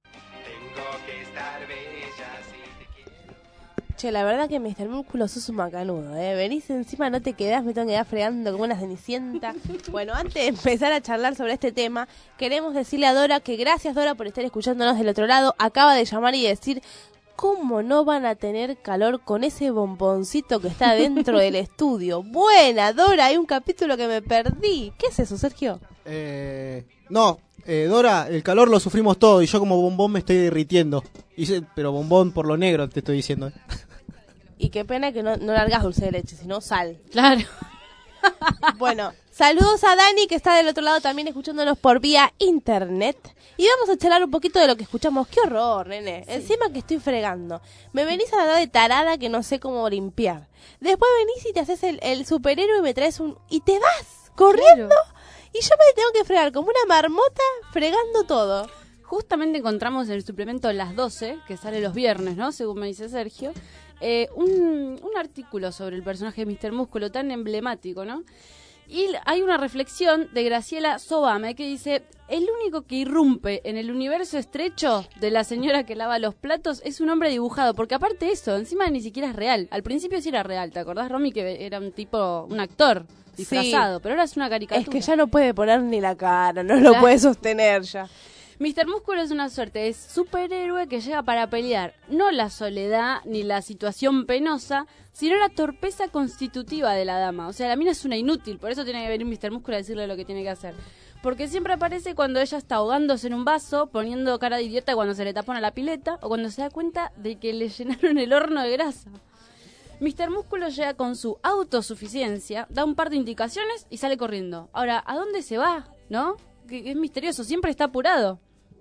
Che, la verdad que mister Músculo sos un macanudo, ¿eh? Venís encima, no te quedás, me tengo que quedar fregando como una cenicienta. Bueno, antes de empezar a charlar sobre este tema, queremos decirle a Dora que gracias, Dora, por estar escuchándonos del otro lado. Acaba de llamar y decir, ¿cómo no van a tener calor con ese bomboncito que está dentro del estudio? Buena, Dora, hay un capítulo que me perdí. ¿Qué es eso, Sergio? Eh, no, eh, Dora, el calor lo sufrimos todo y yo como bombón me estoy derritiendo. Y se- pero bombón por lo negro te estoy diciendo. ¿eh? Y qué pena que no, no largas dulce de leche, sino sal. Claro. Bueno, saludos a Dani, que está del otro lado también escuchándonos por vía internet. Y vamos a charlar un poquito de lo que escuchamos. ¡Qué horror, nene! Encima que estoy fregando. Me venís a la edad de tarada que no sé cómo limpiar. Después venís y te haces el, el superhéroe y me traes un... Y te vas corriendo. Y yo me tengo que fregar como una marmota fregando todo. Justamente encontramos en el suplemento Las doce, que sale los viernes, ¿no? Según me dice Sergio, eh, un, un artículo sobre el personaje de mister Músculo tan emblemático, ¿no? Y hay una reflexión de Graciela Sobame que dice, el único que irrumpe en el universo estrecho de la señora que lava los platos es un hombre dibujado, porque aparte de eso, encima ni siquiera es real. Al principio sí era real, ¿te acordás, Romy, que era un tipo, un actor disfrazado, Sí. pero ahora es una caricatura? Es que ya no puede poner ni la cara, no lo Claro. puede sostener ya. mister Músculo es una suerte de superhéroe que llega para pelear no la soledad ni la situación penosa, sino la torpeza constitutiva de la dama. O sea, la mina es una inútil, por eso tiene que venir mister Músculo a decirle lo que tiene que hacer. Porque siempre aparece cuando ella está ahogándose en un vaso, poniendo cara de idiota cuando se le tapona la pileta, o cuando se da cuenta de que le llenaron el horno de grasa. mister Músculo llega con su autosuficiencia, da un par de indicaciones y sale corriendo. Ahora, ¿a dónde se va? ¿No? Que es misterioso, siempre está apurado.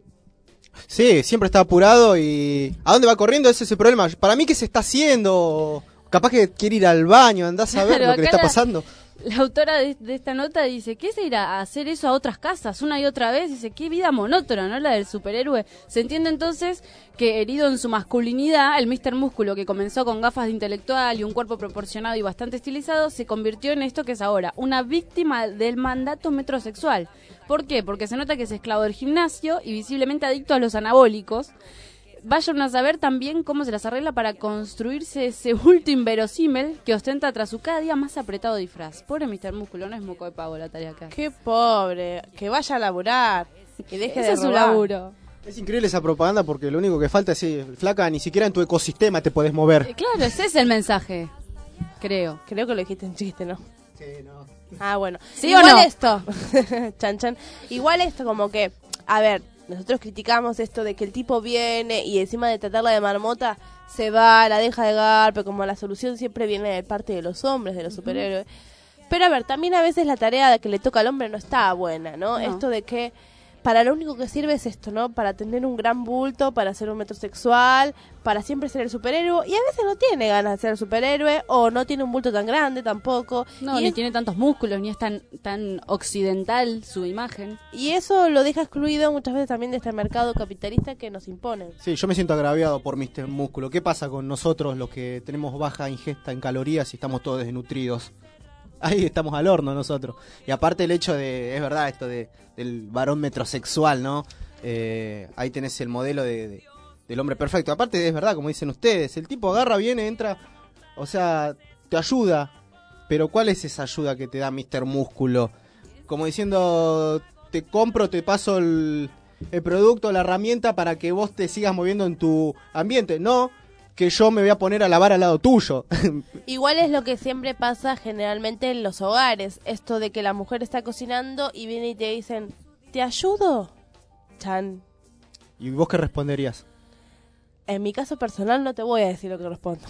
Sí, siempre está apurado y... ¿A dónde va corriendo? Ese es el problema. Para mí, ¿qué se está haciendo? Capaz que quiere ir al baño, andás a ver Claro, lo que le acá está la- pasando. La autora de, de esta nota dice, ¿qué se irá a hacer eso a otras casas una y otra vez? Dice, qué vida monótona, ¿no? La del superhéroe. Se entiende entonces que herido en su masculinidad, el mister Músculo, que comenzó con gafas de intelectual y un cuerpo proporcionado y bastante estilizado, se convirtió en esto que es ahora, una víctima del mandato metrosexual. ¿Por qué? Porque se nota que es esclavo del gimnasio y visiblemente adicto a los anabólicos. Vayan a saber también cómo se las arregla para construirse ese bulto inverosímil que ostenta tras su cada día más apretado disfraz. Pobre mister Músculo, no es moco de pavo la tarea acá. Qué pobre, que vaya a laburar, que deje Ese de es su robar. laburo. Es increíble esa propaganda porque lo único que falta es, sí, flaca, ni siquiera en tu ecosistema te podés mover. Eh, Claro, ese es el mensaje, creo. Creo que lo dijiste en chiste, ¿no? Sí, no. Ah, bueno. ¿Sí Igual o no? esto, chan chan, igual esto como que, a ver, nosotros criticamos esto de que el tipo viene y encima de tratarla de marmota se va, la deja de garpe, como la solución siempre viene de parte de los hombres, de los superhéroes. Pero a ver, también a veces la tarea que le toca al hombre no está buena, ¿no? No. Esto de que para lo único que sirve es esto, ¿no? Para tener un gran bulto, para ser un metrosexual, para siempre ser el superhéroe. Y a veces no tiene ganas de ser el superhéroe o no tiene un bulto tan grande tampoco. No, y ni es- tiene tantos músculos, ni es tan, tan occidental su imagen. Y eso lo deja excluido muchas veces también de este mercado capitalista que nos imponen. Sí, yo me siento agraviado por mister Músculo. ¿Qué pasa con nosotros los que tenemos baja ingesta en calorías y estamos todos desnutridos? Ahí estamos al horno nosotros. Y aparte el hecho de, es verdad, esto de del varón metrosexual, ¿no? Eh, ahí tenés el modelo de, de- del hombre perfecto. Aparte es verdad, como dicen ustedes, el tipo agarra, viene, entra, o sea, te ayuda. Pero ¿cuál es esa ayuda que te da mister Músculo? Como diciendo, te compro, te paso el, el producto, la herramienta para que vos te sigas moviendo en tu ambiente. No, que yo me voy a poner a lavar al lado tuyo. Igual es lo que siempre pasa generalmente en los hogares. Esto de que la mujer está cocinando y viene y te dicen, ¿te ayudo? Chan. ¿Y vos qué responderías? En mi caso personal no te voy a decir lo que respondo.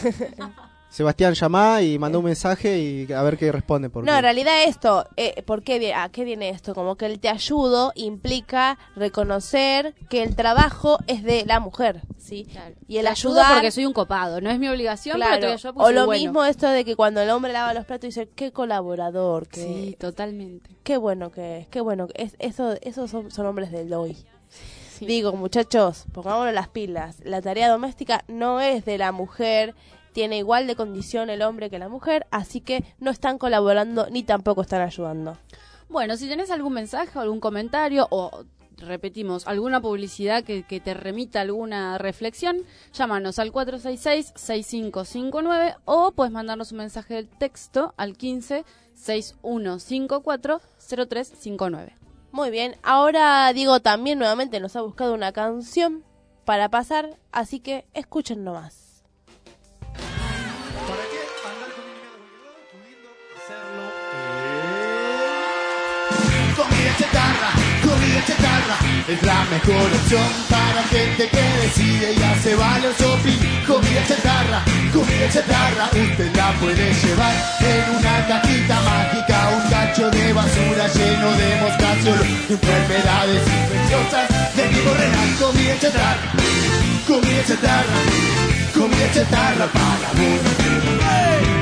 Sebastián llamá y mandó un mensaje y a ver qué responde. Porque... No, en realidad esto, eh, ¿por qué, vi- ¿a qué viene esto? Como que el te ayudo implica reconocer que el trabajo es de la mujer, ¿sí? Y el Te ayudo ayudar... porque soy un copado, no es mi obligación, Claro. pero te voy a ayudar porque O lo soy bueno. mismo esto de que cuando el hombre lava los platos dice, qué colaborador, que... Sí, totalmente. Qué bueno que es, qué bueno que es. Eso, esos son, son hombres del hoy. Digo, muchachos, pongámonos las pilas. La tarea doméstica no es de la mujer, tiene igual de condición el hombre que la mujer, así que no están colaborando ni tampoco están ayudando. Bueno, si tenés algún mensaje o algún comentario o, repetimos, alguna publicidad que, que te remita alguna reflexión, llámanos al cuatro seis seis, seis cinco cinco nueve o puedes mandarnos un mensaje de texto al quince, sesenta y uno cincuenta y cuatro, cero tres cincuenta y nueve. Muy bien, ahora Diego también nuevamente nos ha buscado una canción para pasar, así que escuchen nomás. Comida chatarra, comida chatarra, es la mejor opción para gente que decide y hace vale el shopping. Comida chatarra, comida chatarra, usted la puede llevar en una cajita mágica, un cacho de basura lleno de moscas, enfermedades infecciosas de tipo renal. Comida chatarra, comida chatarra, comida chatarra para vos. ¡Hey!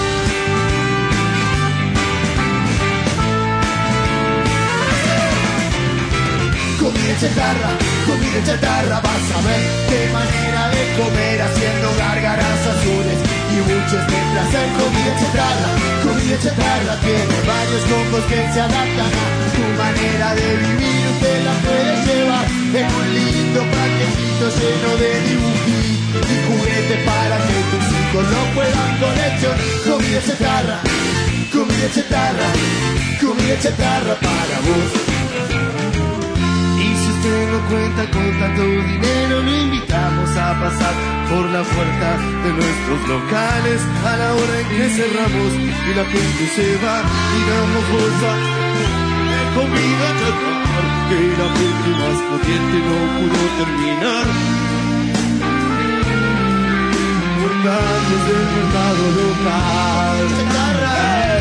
Comida chatarra, comida chatarra, vas a ver qué manera de comer haciendo gárgaras azules y buches de placer. Comida chatarra, comida chatarra, tiene varios combos que se adaptan a tu manera de vivir. Usted la puede llevar en un lindo paquetito lleno de dibujitos y juguetes para que tus hijos lo puedan coleccionar. Comida chatarra, comida chatarra, comida chatarra para vos. Si usted no cuenta con tanto dinero, lo invitamos a pasar por la puerta de nuestros locales a la hora en que cerramos y la gente se va y damos bolsa de comida chatarra que la gente más pudiente no pudo terminar. Por cambios del mercado local. Chatarra,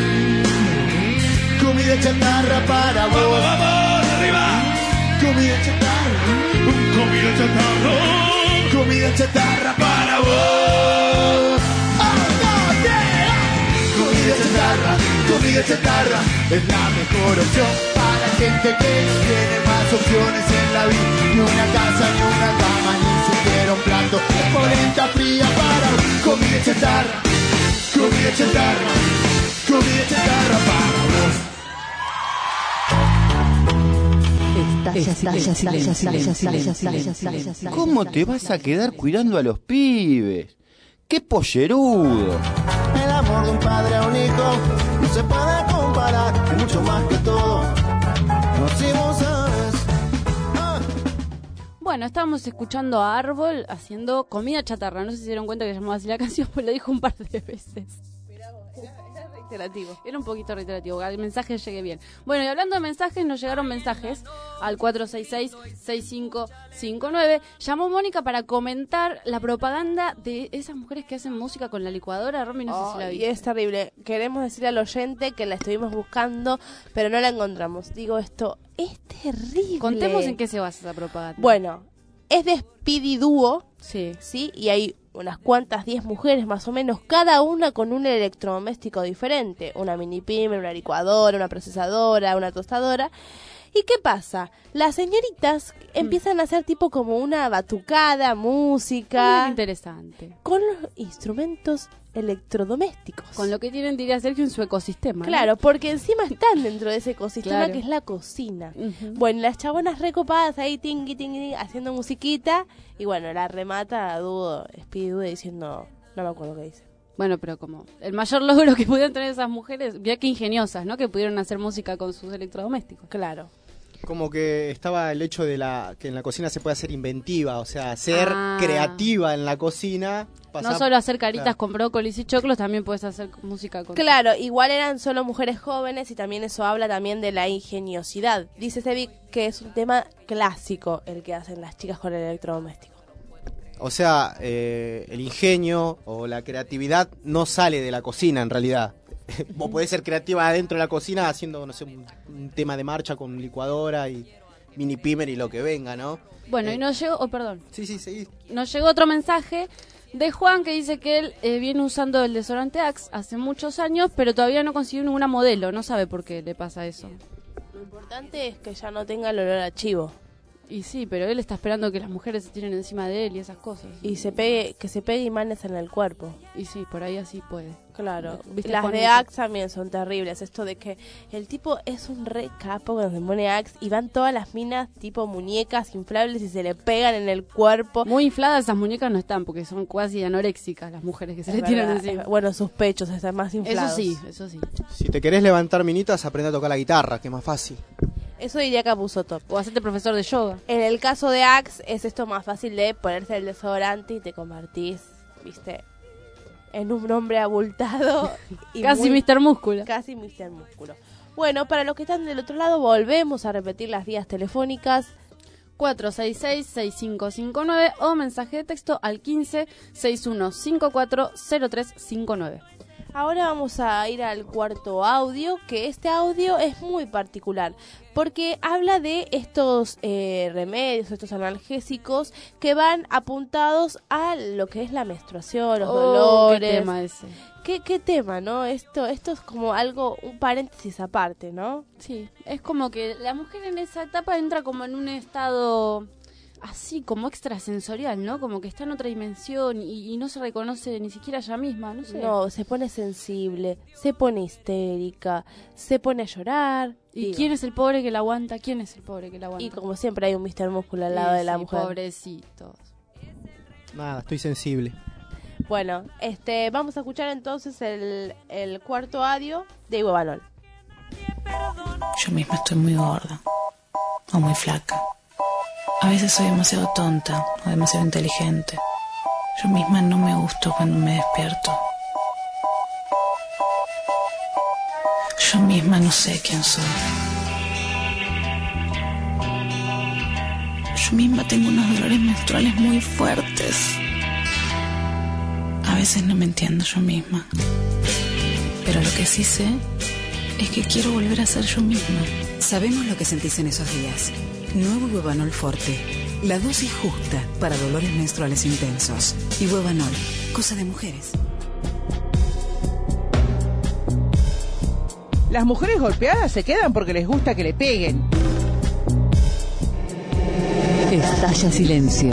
hey. Comida chatarra para vos. ¡Vamos, vamos, arriba! Comida chatarra, comida chatarra, comida chatarra para vos. Comida chatarra, comida chatarra, es la mejor opción para gente que no tiene más opciones en la vida. Ni una casa, ni una cama, ni siquiera un plato de polenta fría para vos. Comida chatarra, comida chatarra, comida chatarra para vos. ¿Cómo te vas a quedar cuidando a los pibes? ¡Qué pollerudo! El amor de un padre a un hijo no se puede comparar, es mucho más que todo. No, si vos sabes. Ah. Bueno, estábamos escuchando a Árbol haciendo comida chatarra. No sé si se dieron cuenta que llamaba así la canción, pues lo dijo un par de veces. Reiterativo. Era un poquito reiterativo, el mensaje llegue bien. Bueno, y hablando de mensajes, nos llegaron mensajes al cuatro seis seis, seis cinco cinco nueve. Llamó Mónica para comentar la propaganda de esas mujeres que hacen música con la licuadora. Romy, no oh, sé si la vi. Y es terrible. Queremos decirle al oyente que la estuvimos buscando, pero no la encontramos. Digo, esto es terrible. Contemos en qué se basa esa propaganda. Bueno, es de Speedy Duo. Sí. Sí, y hay unas cuantas, diez mujeres más o menos, cada una con un electrodoméstico diferente. Una mini pimer, una licuadora, una procesadora, una tostadora. ¿Y qué pasa? Las señoritas mm. empiezan a hacer tipo como una batucada, música. Muy interesante. Con los instrumentos electrodomésticos. Con lo que tienen, diría Sergio, en su ecosistema. Claro, ¿no? porque encima están dentro de ese ecosistema claro. que es la cocina. Uh-huh. Bueno, las chabonas recopadas ahí, tingui, tingui, haciendo musiquita. Y bueno, la remata a Dudo, Speedy Duo diciendo, no me acuerdo qué dice. Bueno, pero como el mayor logro que pudieron tener esas mujeres, ya que ingeniosas, ¿no? Que pudieron hacer música con sus electrodomésticos. Claro. Como que estaba el hecho de la que en la cocina se puede hacer inventiva, o sea, ser ah. creativa en la cocina. No solo hacer caritas claro. con brócolis y choclos, también puedes hacer música con... Claro, igual eran solo mujeres jóvenes y también eso habla también de la ingeniosidad. Dice Sebi que es un tema clásico el que hacen las chicas con el electrodoméstico. O sea, eh, el ingenio o la creatividad no sale de la cocina en realidad. Vos podés ser creativa adentro de la cocina haciendo, no sé, un, un tema de marcha con licuadora y mini pimer y lo que venga, ¿no? Bueno, eh, y nos llegó... Oh, perdón. Sí, sí, sí. Nos llegó otro mensaje de Juan que dice que él eh, viene usando el desodorante Axe hace muchos años, pero todavía no consiguió ninguna modelo. No sabe por qué le pasa eso. Lo importante es que ya no tenga el olor a chivo. Y sí, pero él está esperando que las mujeres se tiren encima de él y esas cosas. Y se pegue, que se pegue imanes en el cuerpo. Y sí, por ahí así puede. Claro. ¿Viste Las Juan de Luis? Axe también son terribles. Esto de que el tipo es un re capo cuando se pone Axe y van todas las minas tipo muñecas inflables y se le pegan en el cuerpo. Muy infladas esas muñecas no están porque son casi anoréxicas las mujeres que se Es le tiran verdad, encima. es- Bueno, sus pechos están más inflados. Eso sí, eso sí. Si te querés levantar minitas, aprende a tocar la guitarra, que es más fácil. Eso diría Capusotto. O hacerte profesor de yoga. En el caso de Axe es esto más fácil de ponerse el desodorante y te convertís, viste, en un hombre abultado. Y Casi muy- mister Músculo. Casi mister Músculo. Bueno, para los que están del otro lado, volvemos a repetir las vías telefónicas. cuatro seis seis, seis cinco cinco nueve o mensaje de texto al quince, sesenta y uno cincuenta y cuatro, cero tres cincuenta y nueve. Ahora vamos a ir al cuarto audio, que este audio es muy particular, porque habla de estos eh, remedios, estos analgésicos que van apuntados a lo que es la menstruación, los Oh, dolores. qué tema ese. ¿Qué, qué tema, ¿no? Esto, esto es como algo, un paréntesis aparte, ¿no? Sí, es como que la mujer en esa etapa entra como en un estado así, como extrasensorial, ¿no? Como que está en otra dimensión y, y no se reconoce ni siquiera ella misma, no sé. No, se pone sensible, se pone histérica, se pone a llorar. ¿Y digo. quién es el pobre que la aguanta? ¿Quién es el pobre que la aguanta? Y como siempre hay un mister Músculo al lado Sí, de la sí, mujer. Pobrecitos. Nada, estoy sensible. Bueno, este, vamos a escuchar entonces el, el cuarto audio de Ivo Banol. Yo misma estoy muy gorda o muy flaca. A veces soy demasiado tonta o demasiado inteligente. Yo misma no me gusto cuando me despierto. Yo misma no sé quién soy. Yo misma tengo unos dolores menstruales muy fuertes. A veces no me entiendo yo misma. Pero lo que sí sé es que quiero volver a ser yo misma. Sabemos lo que sentís en esos días. Nuevo Ibuevanol Forte. La dosis justa para dolores menstruales intensos. Ibuevanol. Cosa de mujeres. Las mujeres golpeadas se quedan porque les gusta que le peguen. Estalla silencio.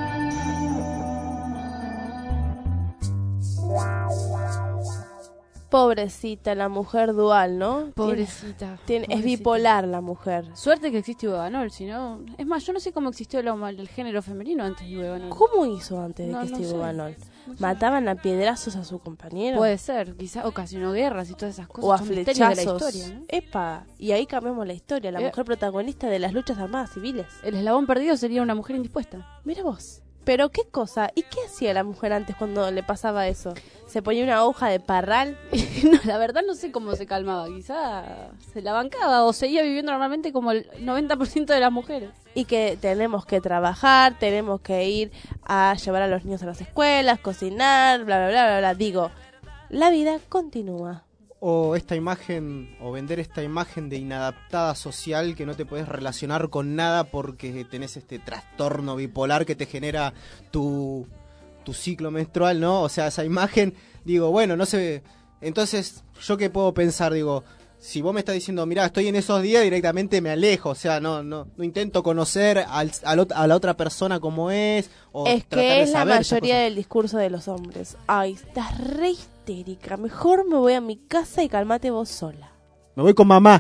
Pobrecita, la mujer dual, ¿no? Pobrecita. Tiene- tiene- es pobrecita. bipolar la mujer. Suerte que existe Ibuevanol, si no... Es más, yo no sé cómo existió el, homo- el género femenino antes de Ibuevanol. ¿Cómo hizo antes de No, que no esté sé. Ibuevanol? No sé. ¿Mataban a piedrazos a su compañero? Puede ser, quizás ocasionó guerras y todas esas cosas. O a son misterios de la flechazos. historia, ¿no? Epa, y ahí cambiamos la historia. La Eh. mujer protagonista de las luchas armadas civiles. El eslabón perdido sería una mujer indispuesta. Mira vos. Pero qué cosa, ¿y qué hacía la mujer antes cuando le pasaba eso? ¿Se ponía una hoja de parral? No, la verdad no sé cómo se calmaba. Quizá se la bancaba o seguía viviendo normalmente como el noventa por ciento de las mujeres. Y que tenemos que trabajar, tenemos que ir a llevar a los niños a las escuelas, cocinar, bla, bla, bla, bla, bla. Digo, la vida continúa. O esta imagen, o vender esta imagen de inadaptada social que no te puedes relacionar con nada porque tenés este trastorno bipolar que te genera tu, tu ciclo menstrual, ¿no? O sea, esa imagen, digo, bueno, no sé. Entonces, ¿yo qué puedo pensar? Digo, si vos me estás diciendo, mirá, estoy en esos días, directamente me alejo. O sea, no no no intento conocer al, al ot- a la otra persona como es. O Es tratar de que es la saber esas mayoría cosas. del discurso de los hombres. Ay, estás re histérica. Mejor me voy a mi casa y calmate vos sola. Me voy con mamá.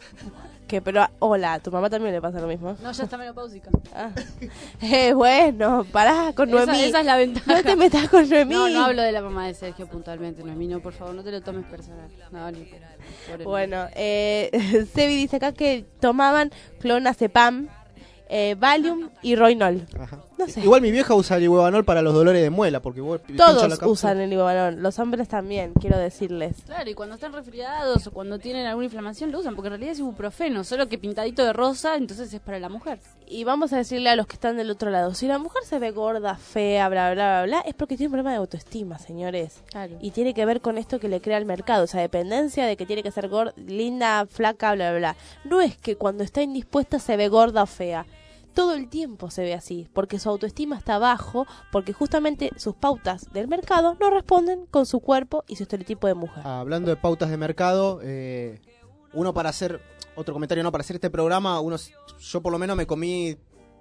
Que, pero, hola, a tu mamá también le pasa lo mismo. No, ya está menopáusica. Ah. Eh, bueno, pará con Esa, Noemí. esa es la ventaja. No te metas con Noemí. No, no hablo de la mamá de Sergio puntualmente, Noemí, no, por favor, no te lo tomes personal. No, ni por el- Bueno, eh, Sebi dice acá que tomaban clonazepam, eh, Valium y Roinol. No sé. Igual mi vieja usa el Ibuevanol para los dolores de muela, porque vos pinchas la Todos cápsula. usan el Ibuevanol, los hombres también, quiero decirles. Claro, y cuando están resfriados o cuando tienen alguna inflamación lo usan, porque en realidad es ibuprofeno, solo que pintadito de rosa, entonces es para la mujer. Y vamos a decirle a los que están del otro lado, si la mujer se ve gorda, fea, bla, bla, bla, bla, es porque tiene un problema de autoestima, señores. Claro. Y tiene que ver con esto que le crea el mercado, esa dependencia de que tiene que ser gorda, linda, flaca, bla, bla, bla. No es que cuando está indispuesta se ve gorda o fea. Todo el tiempo se ve así, porque su autoestima está bajo, porque justamente sus pautas del mercado no responden con su cuerpo y su estereotipo de mujer. Ah, hablando de pautas de mercado, eh, uno para hacer, otro comentario, no, para hacer este programa, uno, yo por lo menos me comí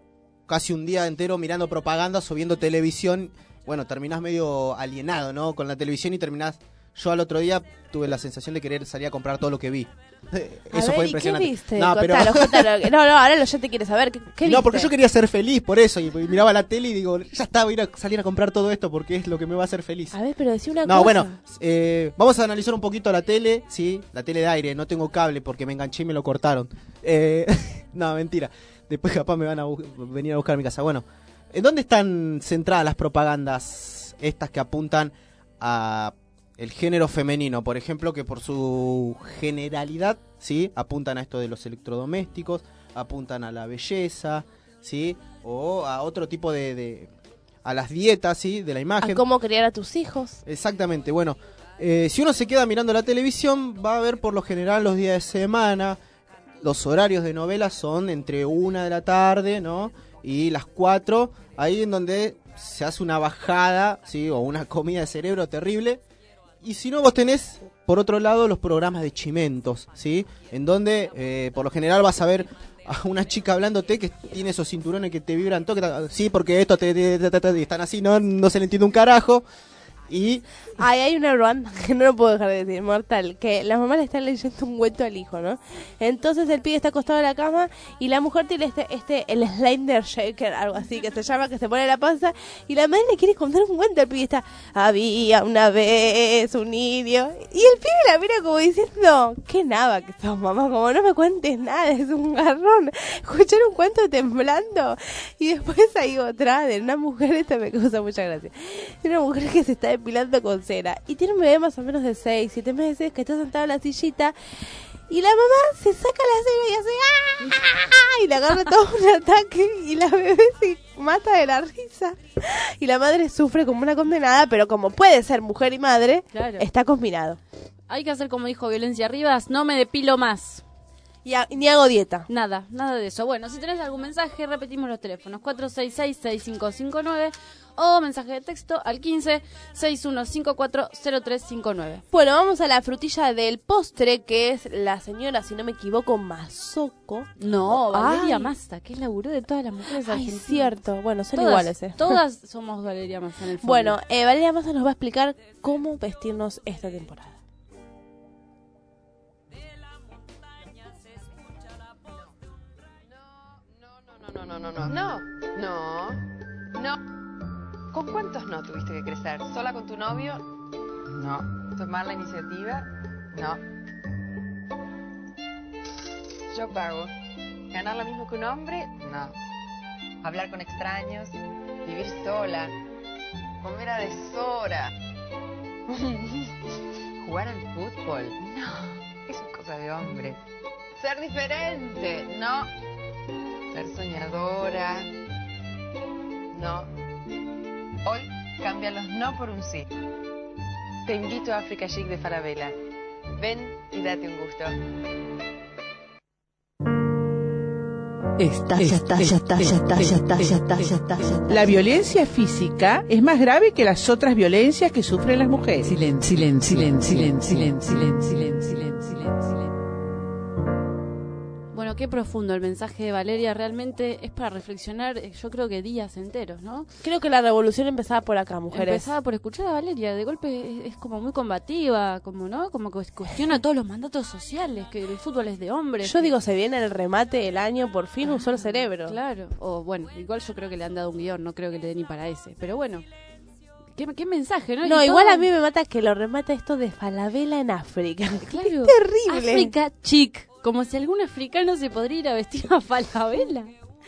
casi un día entero mirando propagandas o viendo televisión. Bueno, terminás medio alienado, ¿no? Con la televisión y terminás... Yo al otro día tuve la sensación de querer salir a comprar todo lo que vi. Eso ver, fue ¿y impresionante. qué viste? No, pero... Contalo, contalo. No, no, ahora lo ya te quiere saber. ¿Qué, qué No, viste? porque yo quería ser feliz, por eso. Y, y miraba la tele y digo, ya está, voy a ir a salir a comprar todo esto porque es lo que me va a hacer feliz. A ver, pero decí una No, cosa. bueno, eh, vamos a analizar un poquito la tele, sí, la tele de aire. No tengo cable porque me enganché y me lo cortaron. Eh, no, mentira. Después capaz me van a bu- venir a buscar a mi casa. Bueno, ¿en dónde están centradas las propagandas estas que apuntan a el género femenino? Por ejemplo, que por su generalidad, sí, apuntan a esto de los electrodomésticos, apuntan a la belleza, sí, o a otro tipo de, de a las dietas, sí, de la imagen. A cómo criar a tus hijos. Exactamente, bueno, eh, si uno se queda mirando la televisión, va a ver por lo general los días de semana, los horarios de novelas son entre una de la tarde, ¿no? Y las cuatro, ahí en donde se hace una bajada, ¿sí? O una comida de cerebro terrible. Y si no, vos tenés, por otro lado, los programas de chimentos, ¿sí? En donde, eh, por lo general, vas a ver a una chica hablándote que tiene esos cinturones que te vibran todo, que ta- sí, porque esto te, te- te- te- te- están así, no, no se le entiende un carajo. Y Ay, hay una banda que no lo puedo dejar de decir, mortal, que la mamá le está leyendo un cuento al hijo, ¿no? Entonces el pibe está acostado en la cama y la mujer tiene este, este, el Slender Shaker, algo así que se llama, que se pone en la panza, y la madre le quiere contar un cuento al pibe y está, había una vez un niño, y el pibe la mira como diciendo, qué nada que sos, mamá, como no me cuentes nada, es un garrón, escuchar un cuento temblando. Y después hay otra de una mujer, esta me causa mucha gracia, de una mujer que se está depilando con cera y tiene un bebé más o menos de seis, siete meses que está sentado en la sillita y la mamá se saca la cera y hace ¡ah! Y le agarra todo un ataque y la bebé se mata de la risa y la madre sufre como una condenada, pero como puede ser mujer y madre, Claro. está combinado. Hay que hacer como dijo Violencia Rivas, no me depilo más. Y a- ni hago dieta. Nada, nada de eso. Bueno, si tenés algún mensaje, repetimos los teléfonos cuatro seis seis, seis cinco cinco nueve o mensaje de texto al quince, sesenta y uno cincuenta y cuatro, cero tres cincuenta y nueve. Bueno, vamos a la frutilla del postre, que es la señora, si no me equivoco, Mazoco. No, Valeria Ay. Massa, que es laburó de todas las mujeres Ay, argentinas. cierto. Bueno, son Todas, iguales, ¿eh? Todas somos Valeria Massa en el fondo. Bueno, eh, Valeria Massa nos va a explicar cómo vestirnos esta temporada. No, no, no, no. No, no, no. ¿Con cuántos no tuviste que crecer? ¿Sola con tu novio? No. ¿Tomar la iniciativa? No. Yo pago. ¿Ganar lo mismo que un hombre? No. ¿Hablar con extraños? ¿Vivir sola? ¿Comer a deshora? ¿Jugar al fútbol? No. Eso es cosa de hombre. ¿Ser diferente? No. Ser soñadora. No. Hoy cambia los no por un sí. Te invito a Africa Chic de Falabella. Ven y date un gusto. Está, ya está, ya está, ya está, ya está, ya está, ya está, ya está. La violencia física es más grave que las otras violencias que sufren las mujeres. Silencio, silencio, silencio, silencio, silencio, silencio, silencio, silencio. Bueno, qué profundo el mensaje de Valeria, realmente es para reflexionar, eh, yo creo que días enteros, ¿no? Creo que la revolución empezaba por acá, mujeres. Empezaba por escuchar a Valeria, de golpe es, es como muy combativa, como no, como que cuestiona todos los mandatos sociales, que el fútbol es de hombres. Yo digo, se viene el remate del año, por fin usó el cerebro. Claro, o bueno, igual yo creo que le han dado un guión, no creo que le dé ni para ese, pero bueno, qué, qué mensaje, ¿no? No, Y igual todo- a mí me mata que lo remata esto de Falabella en África. Claro, Es terrible. África chic, como si algún africano se podría ir a vestir a Falabella.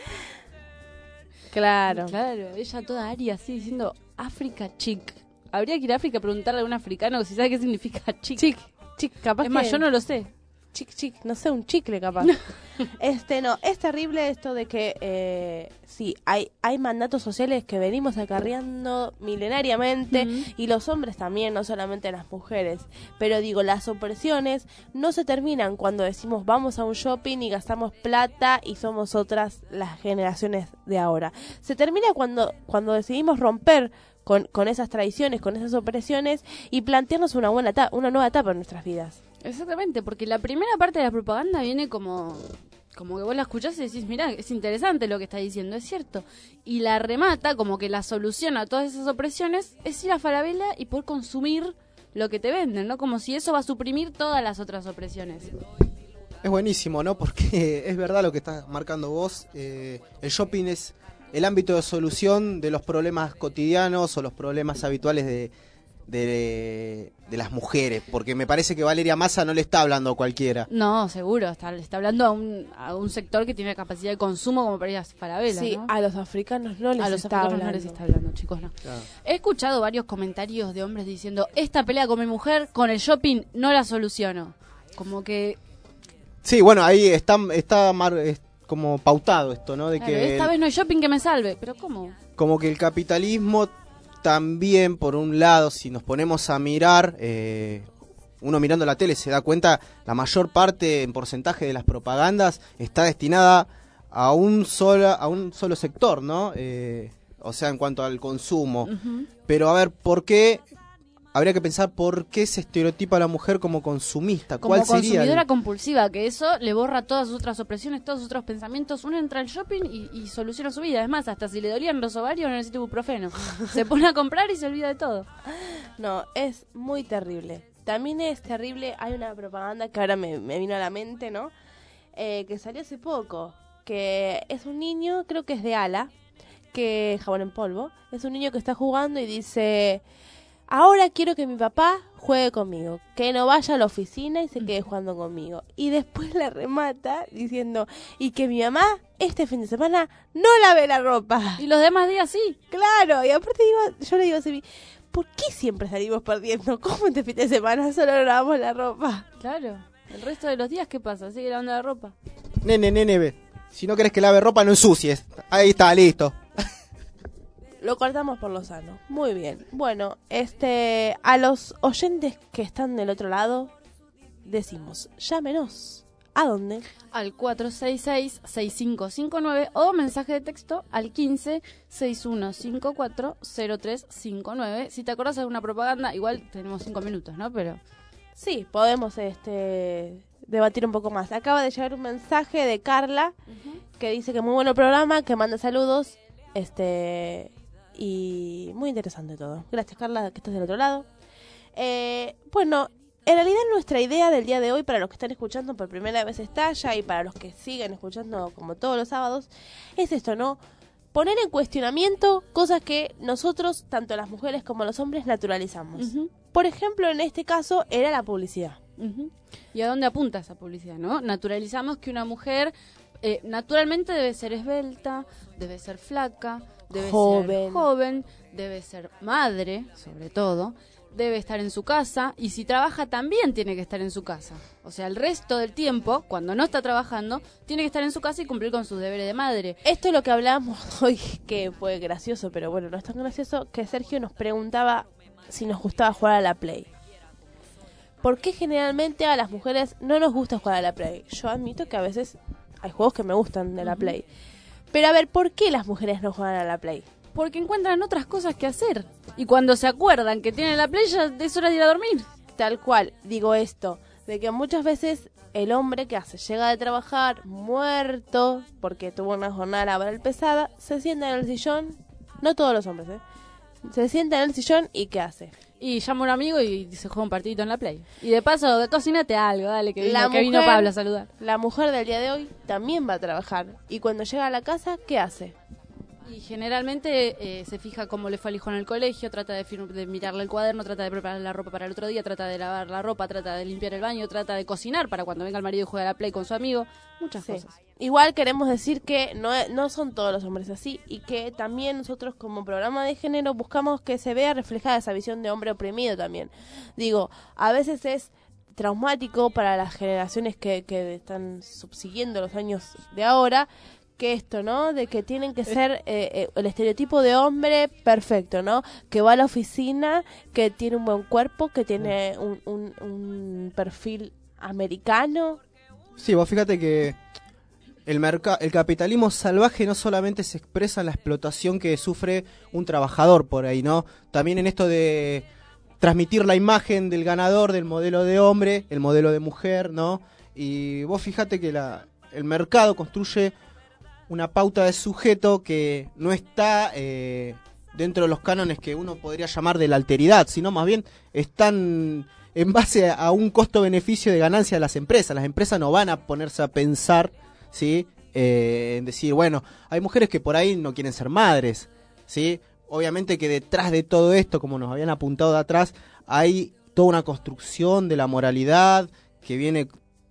Claro. Claro, ella toda aria así diciendo África chic. Habría que ir a África a preguntarle a un africano si sabe qué significa chic. Chic, chic, capaz Es más, que- yo no lo sé. Chic, chic, no sé, un chicle capaz. Este, no, es terrible esto de que, eh, sí, hay, hay mandatos sociales que venimos acarreando milenariamente, Ujú. y los hombres también, no solamente las mujeres. Pero digo, las opresiones no se terminan cuando decimos vamos a un shopping y gastamos plata y somos otras las generaciones de ahora. Se termina cuando, cuando decidimos romper con, con esas tradiciones, con esas opresiones, y plantearnos una buena etapa, una nueva etapa en nuestras vidas. Exactamente, porque la primera parte de la propaganda viene como Como que vos la escuchás y decís, mirá, es interesante lo que está diciendo, es cierto. Y la remata, como que la solución a todas esas opresiones es ir a Falabella y poder consumir lo que te venden, ¿no? Como si eso va a suprimir todas las otras opresiones. Es buenísimo, ¿no? Porque es verdad lo que estás marcando vos. Eh, el shopping es el ámbito de solución de los problemas cotidianos o los problemas habituales de, de, de las mujeres. Porque me parece que Valeria Massa no le está hablando a cualquiera. No, seguro. Está, le está hablando a un, a un sector que tiene capacidad de consumo como para ir a Falabella, Sí, ¿no? a los africanos no les a los está africanos hablando. no les está hablando, chicos, no. Claro. He escuchado varios comentarios de hombres diciendo, esta pelea con mi mujer, con el shopping, no la soluciono. Como que... Sí, bueno, ahí está, está mar- es como pautado esto, ¿no? De Claro, que esta el- vez no hay shopping que me salve. ¿Pero cómo? como que el capitalismo también, por un lado, si nos ponemos a mirar, eh, uno mirando la tele se da cuenta, la mayor parte en porcentaje de las propagandas está destinada a un solo, a un solo sector, ¿no? Eh, o sea, en cuanto al consumo. Uh-huh. Pero a ver, ¿por qué? Habría que pensar por qué se estereotipa a la mujer como consumista. Como ¿Cuál sería? consumidora el- compulsiva, que eso le borra todas sus otras opresiones, todos sus otros pensamientos. Uno entra al shopping y, y soluciona su vida. Es más, hasta si le dolían los ovarios no necesita ibuprofeno. Se pone a comprar y se olvida de todo. No, es muy terrible. También es terrible, hay una propaganda que ahora me, me vino a la mente, ¿no? Eh, que salió hace poco, que es un niño, creo que es de Ala, que jabón en polvo, es un niño que está jugando y dice, ahora quiero que mi papá juegue conmigo, que no vaya a la oficina y se quede jugando conmigo. Y después la remata diciendo, y que mi mamá este fin de semana no lave la ropa. Y los demás días sí. Claro, y aparte digo, yo le digo a Sebi, ¿por qué siempre salimos perdiendo? ¿Cómo este fin de semana solo lavamos la ropa? Claro. El resto de los días, ¿qué pasa? ¿Sigue lavando la ropa? Nene, nene, ve. Si no querés que lave ropa, no ensucies. Ahí está, listo. Lo cortamos por lo sano. Muy bien. Bueno, este, a los oyentes que están del otro lado, decimos, llámenos. ¿A dónde? Al cuatro seis seis, seis cinco cinco nueve o mensaje de texto al quince, sesenta y uno cincuenta y cuatro, cero tres cincuenta y nueve. Si te acordás de alguna propaganda, igual tenemos cinco minutos, ¿no? Pero sí, podemos este debatir un poco más. Acaba de llegar un mensaje de Carla uh-huh. que dice que muy bueno el programa, que manda saludos, este y muy interesante todo. Gracias, Carla, que estás del otro lado. Eh, bueno, en realidad nuestra idea del día de hoy, para los que están escuchando por primera vez Estalla y para los que siguen escuchando como todos los sábados, es esto, ¿no? Poner en cuestionamiento cosas que nosotros, tanto las mujeres como los hombres, naturalizamos. Uh-huh. Por ejemplo, en este caso, era la publicidad. Uh-huh. ¿Y a dónde apunta esa publicidad, no? Naturalizamos que una mujer eh, naturalmente debe ser esbelta, debe ser flaca, debe joven. ser joven, debe ser madre, sobre todo, debe estar en su casa, y si trabaja también tiene que estar en su casa. O sea, el resto del tiempo, cuando no está trabajando, tiene que estar en su casa y cumplir con sus deberes de madre. Esto es lo que hablamos hoy, que fue gracioso, pero bueno, no es tan gracioso, que Sergio nos preguntaba si nos gustaba jugar a la Play. ¿Por qué generalmente a las mujeres no nos gusta jugar a la Play? Yo admito que a veces hay juegos que me gustan de la Play. Pero a ver, ¿por qué las mujeres no juegan a la Play? Porque encuentran otras cosas que hacer. Y cuando se acuerdan que tienen la Play, ya es hora de ir a dormir. Tal cual, digo esto, de que muchas veces el hombre que hace, llega de trabajar muerto, porque tuvo una jornada laboral pesada, se sienta en el sillón, no todos los hombres, ¿eh? Se sienta en el sillón y ¿qué hace? Y llama a un amigo y se juega un partidito en la Play. Y de paso, cocínate algo, dale, que vino, La que mujer, vino Pablo a saludar. La mujer del día de hoy también va a trabajar. Y cuando llega a la casa, ¿qué hace? Y generalmente eh, se fija cómo le fue al hijo en el colegio, trata de, fir- de mirarle el cuaderno, trata de preparar la ropa para el otro día, trata de lavar la ropa, trata de limpiar el baño, trata de cocinar para cuando venga el marido y juegue a la Play con su amigo. Muchas Sí. cosas. Igual queremos decir que no, no son todos los hombres así y que también nosotros como programa de género buscamos que se vea reflejada esa visión de hombre oprimido también. Digo, a veces es traumático para las generaciones que, que están subsiguiendo los años de ahora, que esto, ¿no? De que tienen que ser eh, eh, el estereotipo de hombre perfecto, ¿no? Que va a la oficina, que tiene un buen cuerpo, que tiene un, un, un perfil americano. Sí, vos fíjate que el merca- el capitalismo salvaje no solamente se expresa en la explotación que sufre un trabajador por ahí, ¿no? También en esto de transmitir la imagen del ganador, del modelo de hombre, el modelo de mujer, ¿no? Y vos fíjate que la el mercado construye una pauta de sujeto que no está eh, dentro de los cánones que uno podría llamar de la alteridad, sino más bien están en base a un costo-beneficio de ganancia de las empresas. Las empresas no van a ponerse a pensar, ¿sí? Eh, en decir, bueno, hay mujeres que por ahí no quieren ser madres, ¿sí? Obviamente que detrás de todo esto, como nos habían apuntado de atrás, hay toda una construcción de la moralidad que viene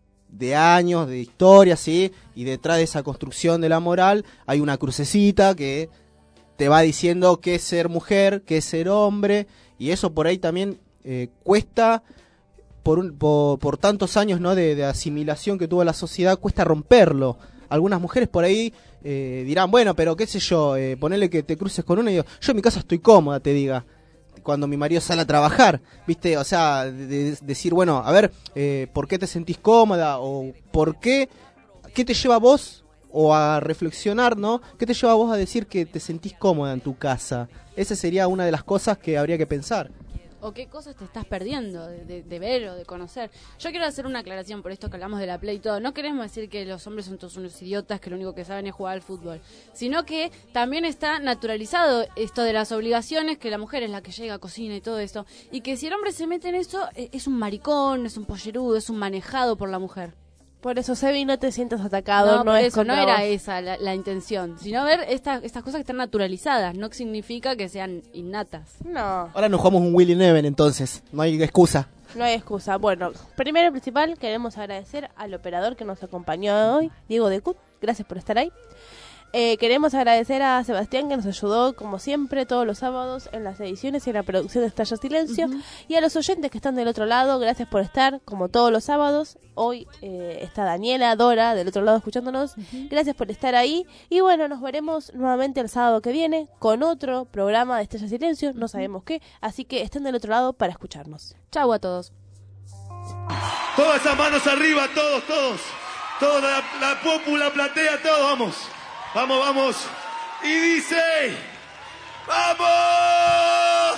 de años, de historia, ¿sí? Y detrás de esa construcción de la moral hay una crucecita que te va diciendo qué es ser mujer, qué es ser hombre, y eso por ahí también eh, cuesta, por, un, por, por tantos años, ¿no? de, de asimilación que tuvo la sociedad, cuesta romperlo. Algunas mujeres por ahí eh, dirán, bueno, pero qué sé yo, eh, ponele que te cruces con una y digo, yo en mi casa estoy cómoda, te diga, cuando mi marido sale a trabajar, ¿viste? O sea, de, de decir, bueno, a ver, eh, ¿por qué te sentís cómoda? O ¿por qué? ¿Qué te lleva a vos? O a reflexionar, ¿no? ¿Qué te lleva a vos a decir que te sentís cómoda en tu casa? Esa sería una de las cosas que habría que pensar. O qué cosas te estás perdiendo de, de, de ver o de conocer. Yo quiero hacer una aclaración por esto que hablamos de la Play y todo. No queremos decir que los hombres son todos unos idiotas que lo único que saben es jugar al fútbol, sino que también está naturalizado esto de las obligaciones, que la mujer es la que llega, cocina y todo eso, y que si el hombre se mete en eso, es un maricón, es un pollerudo, es un manejado por la mujer. Por eso, Sebi, no te sientas atacado. No, no por es eso, no contra era vos. esa la, la intención, sino ver esta, estas cosas que están naturalizadas. No significa que sean innatas. No. Ahora nos jugamos un Willy Neven, entonces, no hay excusa. No hay excusa. Bueno, primero y principal, queremos agradecer al operador que nos acompañó hoy, Diego de Cut. Gracias por estar ahí. Eh, queremos agradecer a Sebastián, que nos ayudó, como siempre, todos los sábados en las ediciones y en la producción de Estalla Silencio. Uh-huh. Y a los oyentes que están del otro lado, gracias por estar, como todos los sábados. Hoy eh, está Daniela, Dora, del otro lado escuchándonos. Uh-huh. Gracias por estar ahí. Y bueno, nos veremos nuevamente el sábado que viene con otro programa de Estalla Silencio. No sabemos qué, así que estén del otro lado para escucharnos. Chau a todos. Todas esas manos arriba, todos, todos. Toda la, la pópula, platea, todos, vamos. Vamos, vamos. Y dice... ¡Vamos!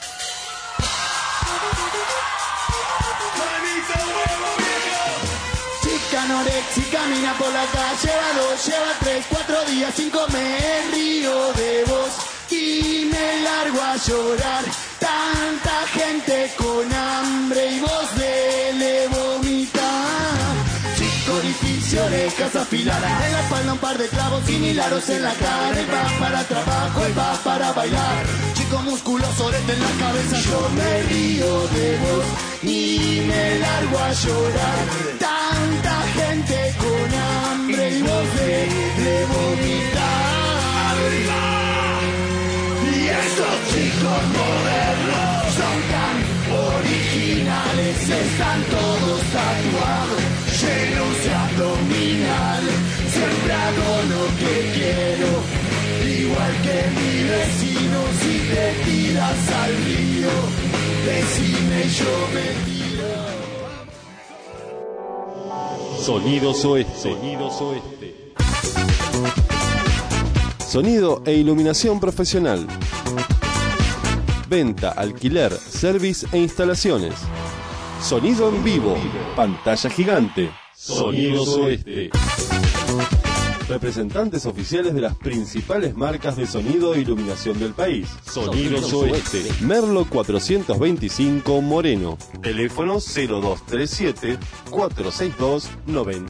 ¡Manita, huevo, viejo! Chica anorexica, camina por la calle, lleva dos, lleva tres, cuatro días sin comer, río de vos y me largo a llorar. Tanta gente con hambre y vos de vomitar. Orificio, orejas afiladas, en la espalda un par de clavos sin hilaros en la cara. Él va para trabajo, él va para bailar. Chico musculoso, orete en la cabeza. Yo me río de vos y me largo a llorar. Tanta gente con hambre y vos de, de vomitar. Y esos chicos modernos son tan originales, están todos tatuados, llenos de abdominal. Siempre hago lo que quiero, igual que mi vecino. Si te tiras al río, decime, yo me tiro. Sonidos Oeste. Sonidos Oeste. Sonido e iluminación profesional. Venta, alquiler, service e instalaciones. Sonido en vivo, pantalla gigante. Sonidos Oeste. Representantes oficiales de las principales marcas de sonido e iluminación del país. Sonidos Oeste. Merlo cuatrocientos veinticinco Moreno. Teléfono cero dos tres siete, cuatro seis dos, noventa.